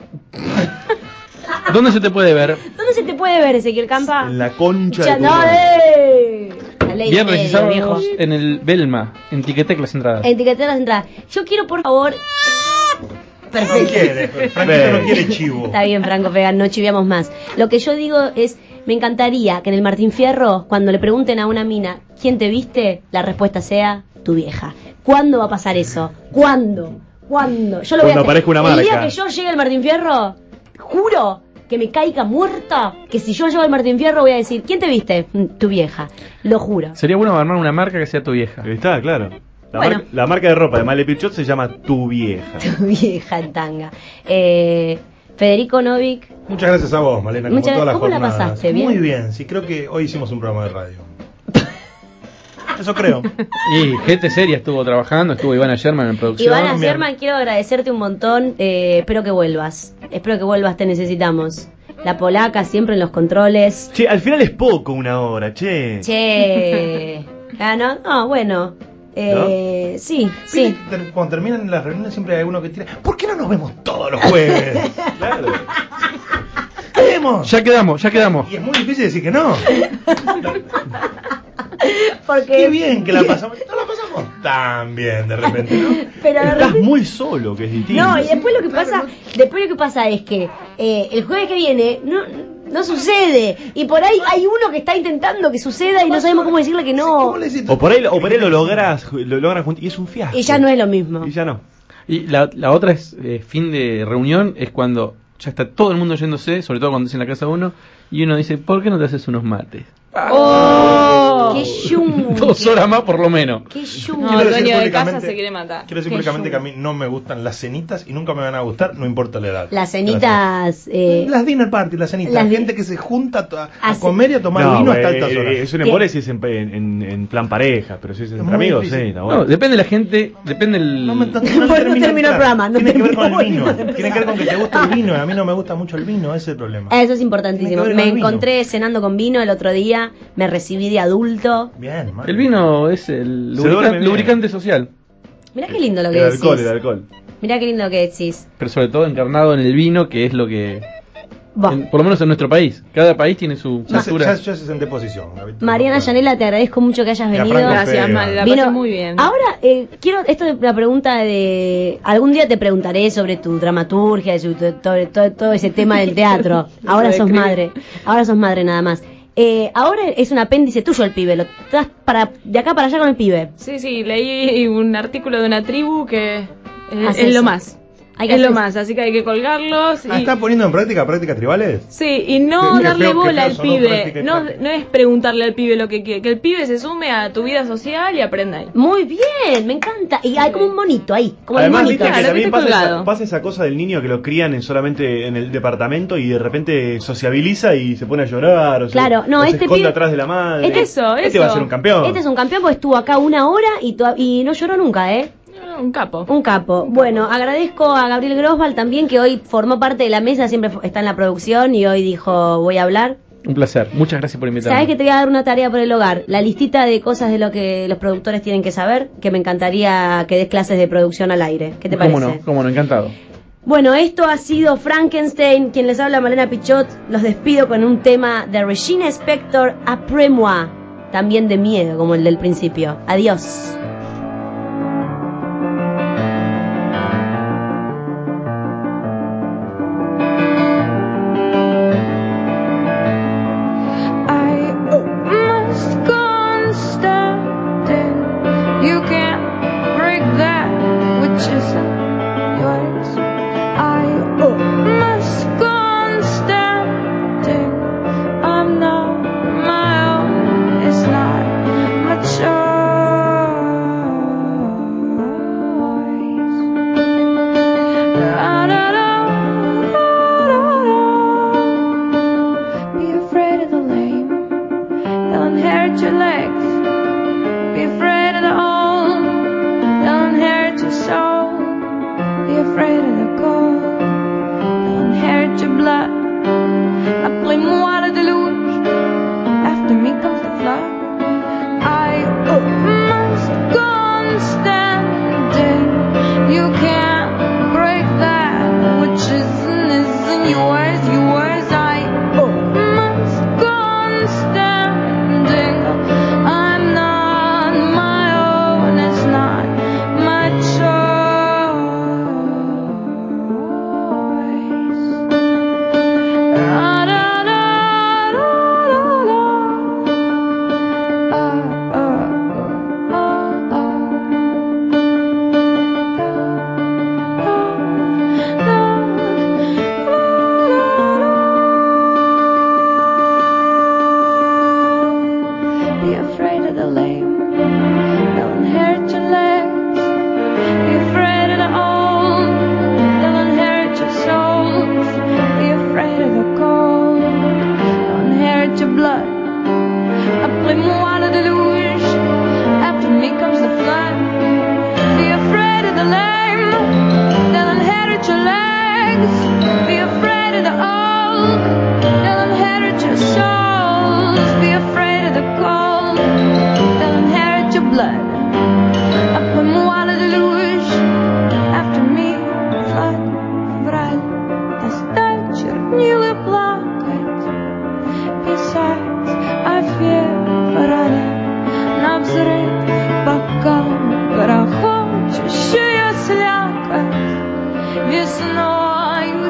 S7: ¿Dónde se te puede ver?
S3: ¿Dónde se te puede ver, Ezequiel Campa?
S8: En la concha
S3: Ya,
S8: de tu
S3: no,
S8: madre.
S3: eh. La ley
S7: Viernes y
S3: medio,
S7: sábados
S3: viejo.
S7: en el Belma. Etiquetec las entradas.
S3: Etiqueté las entradas. Yo quiero, por favor... Perfecto.
S4: No quiere, Franquito no quiere chivo.
S3: Está bien, Franco Fegan, no chiviamos más. Lo que yo digo es, me encantaría que en el Martín Fierro, cuando le pregunten a una mina, ¿quién te viste? La respuesta sea, tu vieja. ¿Cuándo va a pasar eso? ¿Cuándo? ¿Cuándo? Yo lo voy a
S8: Cuando
S3: hacer.
S8: aparezca una
S3: El día
S8: marca.
S3: que yo llegue al Martín Fierro, juro que me caiga muerta, que si yo llego al Martín Fierro voy a decir, ¿quién te viste? Mm, Tu vieja. Lo juro.
S7: Sería bueno armar una marca que sea tu vieja.
S8: Ahí está, claro. La,
S3: Bueno.
S8: marca, la marca de ropa de Male Pichot se llama Tu Vieja.
S3: Tu vieja en tanga. Eh, Federico Novik.
S4: Muchas gracias a vos, Malena. Como
S3: Muchas-
S4: todas las
S3: ¿cómo la
S4: jornadas.
S3: pasaste? ¿Bien?
S4: Muy bien. Sí, creo que hoy hicimos un programa de radio. Eso creo.
S7: Y gente seria estuvo trabajando, estuvo Ivana Sherman en producción.
S3: Ivana Sherman, quiero agradecerte un montón. Eh, espero que vuelvas. Espero que vuelvas, te necesitamos. La polaca siempre en los controles.
S8: Che, al final es poco una hora, che.
S3: Che. Ah, no, no, bueno. Eh, Sí, sí.
S4: Ter- Cuando terminan las reuniones siempre hay uno que tira. ¿Por qué no nos vemos todos los jueves?
S8: Claro.
S4: ¡Vemos!
S7: Ya quedamos, ya quedamos.
S4: Y es muy difícil decir que no.
S3: Porque.
S4: Qué bien que la pasamos. No la pasamos tan bien de repente, ¿no?
S3: Pero de
S8: Estás
S3: repente-
S8: muy solo, que es distinto.
S3: No, y después lo que pasa, después lo que pasa es que eh, el jueves que viene no, no sucede. Y por ahí hay uno que está intentando que suceda y no sabemos cómo decirle que no.
S8: O por ahí, o por ahí lo logras, lo logras juntos y es un fiasco.
S3: Y ya no es lo mismo.
S8: Y ya no.
S7: Y la, la otra es eh, fin de reunión, es cuando ya está todo el mundo yéndose, sobre todo cuando es en la casa uno, y uno dice, ¿por qué no te haces unos mates?
S3: ¡Oh! ¡Qué yunque!
S7: Dos horas más por lo menos.
S3: ¡Qué yunque!
S6: No,
S4: Quiero
S6: el
S4: decir
S6: dueño de casa
S4: públicamente-
S6: se quiere matar.
S4: Quiero decir
S3: Qué
S4: públicamente que a
S3: chulo.
S4: mí no me gustan las cenitas y nunca me van a gustar, no importa la edad.
S3: Las cenitas. Eh,
S4: Las dinner party, las cenitas.
S3: las
S4: La
S3: di-
S4: gente que se junta a, to- a
S3: Ah, sí.
S4: comer y a tomar
S8: No,
S4: vino hasta
S8: eh,
S4: altas
S8: eh,
S4: horas.
S8: Es un embole si es en, en, en plan pareja, pero si es entre
S4: muy
S8: amigos,
S4: difícil.
S8: sí, está
S7: No,
S8: bueno.
S7: depende de la gente, depende el...
S4: No me no
S3: Bueno,
S4: termina
S3: no
S4: de
S3: terminó el
S4: entrar.
S3: programa, no
S4: Tiene que ver con
S3: terminó,
S4: el vino.
S3: volvimos a
S4: Tiene que ver con que te gusta el vino. y A mí no me gusta mucho el vino, ese es el problema.
S3: Eso es importantísimo.
S4: Tiene que ver
S3: Me
S4: con el vino.
S3: encontré cenando con vino el otro día, me recibí de adulta. vinito.
S4: Bien, man.
S7: El vino es el
S8: Se
S7: lubrica-
S8: duerme bien.
S7: lubricante social,
S3: Mirá qué lindo lo que
S8: El
S3: decís.
S8: alcohol, el alcohol.
S3: Mirá qué lindo que decís.
S7: pero sobre todo encarnado en el vino, que es lo que,
S3: Buah.
S7: en- por lo menos en nuestro país, cada país tiene su
S4: Ya se,
S7: cultura.
S4: ya, ya se senté posición. Gabito.
S3: Mariana
S4: No puedo.
S3: Yanela, te agradezco mucho que hayas
S4: Y a
S3: venido.
S4: Franco
S6: Gracias,
S4: Feo.
S6: Mari, la
S3: Vino-
S6: pasé muy bien.
S3: Ahora, eh, quiero, esto es una pregunta de... Algún día te preguntaré sobre tu dramaturgia, sobre tu- todo, todo, todo ese tema del teatro. Ahora
S6: Eso de
S3: sos
S6: escribir.
S3: madre. Ahora sos madre nada más. Eh, ahora es un apéndice tuyo el pibe. Lo estás para, de acá para allá con el pibe.
S6: Sí, sí, leí un artículo de una tribu que es,
S3: Haz
S6: es
S3: eso.
S6: lo más.
S3: Hay que
S6: Es lo
S3: hacer-
S6: más, así que hay que colgarlos.
S4: Ah,
S6: y-
S4: ¿estás poniendo en práctica prácticas tribales?
S6: Sí, y no
S4: Qué- qué
S6: darle
S4: feo- qué
S6: bola
S4: feo
S6: al
S4: sonó
S6: pibe.
S4: práctica y
S6: No,
S4: práctica.
S6: no es preguntarle al pibe lo que quiere. Que el pibe se sume a tu vida social y aprenda ahí.
S3: Muy bien, me encanta. Y hay como un monito ahí. Como
S8: Además,
S3: el
S8: viste
S3: monito.
S8: que
S6: Claro,
S8: también
S6: viste
S8: pasa esa,
S6: colgado.
S8: pasa esa cosa del niño que lo crían en solamente en el departamento y de repente sociabiliza y se pone a llorar o se-
S3: Claro, no,
S8: o se
S3: este
S8: esconde
S3: pibe-
S8: atrás de la madre.
S3: este-
S6: Eso,
S8: Este
S6: eso.
S8: va a ser un campeón.
S3: Este es un campeón porque estuvo acá una hora y, to- y no lloró nunca, ¿eh?
S6: Ah, Un capo.
S3: Un capo. Bueno, agradezco a Gabriel Grosval también, que hoy formó parte de la mesa, siempre fu- está en la producción y hoy dijo, voy a hablar.
S7: Un placer, muchas gracias por invitarme.
S3: ¿Sabes que te voy a dar una tarea por el hogar? La listita de cosas de lo que los productores tienen que saber, que me encantaría que des clases de producción al aire. ¿Qué te
S7: ¿Cómo
S3: parece?
S7: no? ¿Cómo no? Encantado.
S3: Bueno, esto ha sido Frankenstein, quien les habla Malena Pichot. Los despido con un tema de Regina Spektor, Après moi, también de miedo, como el del principio. Adiós.
S13: I must go on standing. You can't break that which isn't yours. I must go on standing. I'm not my own. It's not my choice. Da, da, da, da, da, da. Be afraid of the lame. They'll inherit your legs. Be afraid of the old. They'll inherit your soul. Be afraid of the cold. They'll inherit your blood. Appelez-moi la deluge. After me comes the flood. I must go on standing. You can't break that which isn't, isn't yours, yours. I must go on standing. I'm not my own, it's not my choice. Da, da, da, da, da, da. Uh, uh, uh, Be afraid of the lame. They'll inherit your legs. Be afraid of the old. They'll inherit your souls. Be afraid of the cold. They'll inherit your blood. Appelez-moi la deluge. After me comes the flood. Be afraid of the lame. They'll inherit your legs. Be afraid of the old. They'll inherit your souls. Be afraid of the cold. They'll inherit your blood. Appelez-moi la deluge. After me, flood. Враль, достать чернила плакать. Писать о феврале на взрыв, пока грохочущая слякоть весною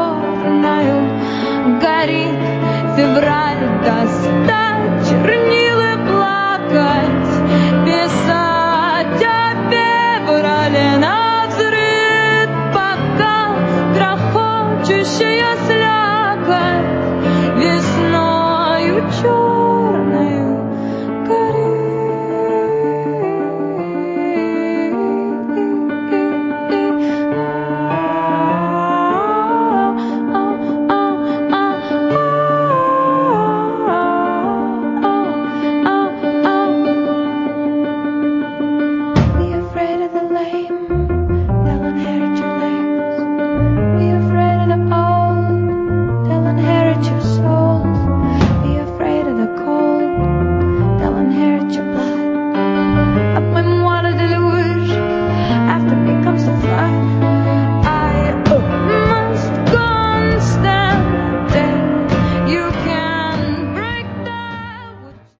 S13: черною горит. Февраль, достать чернила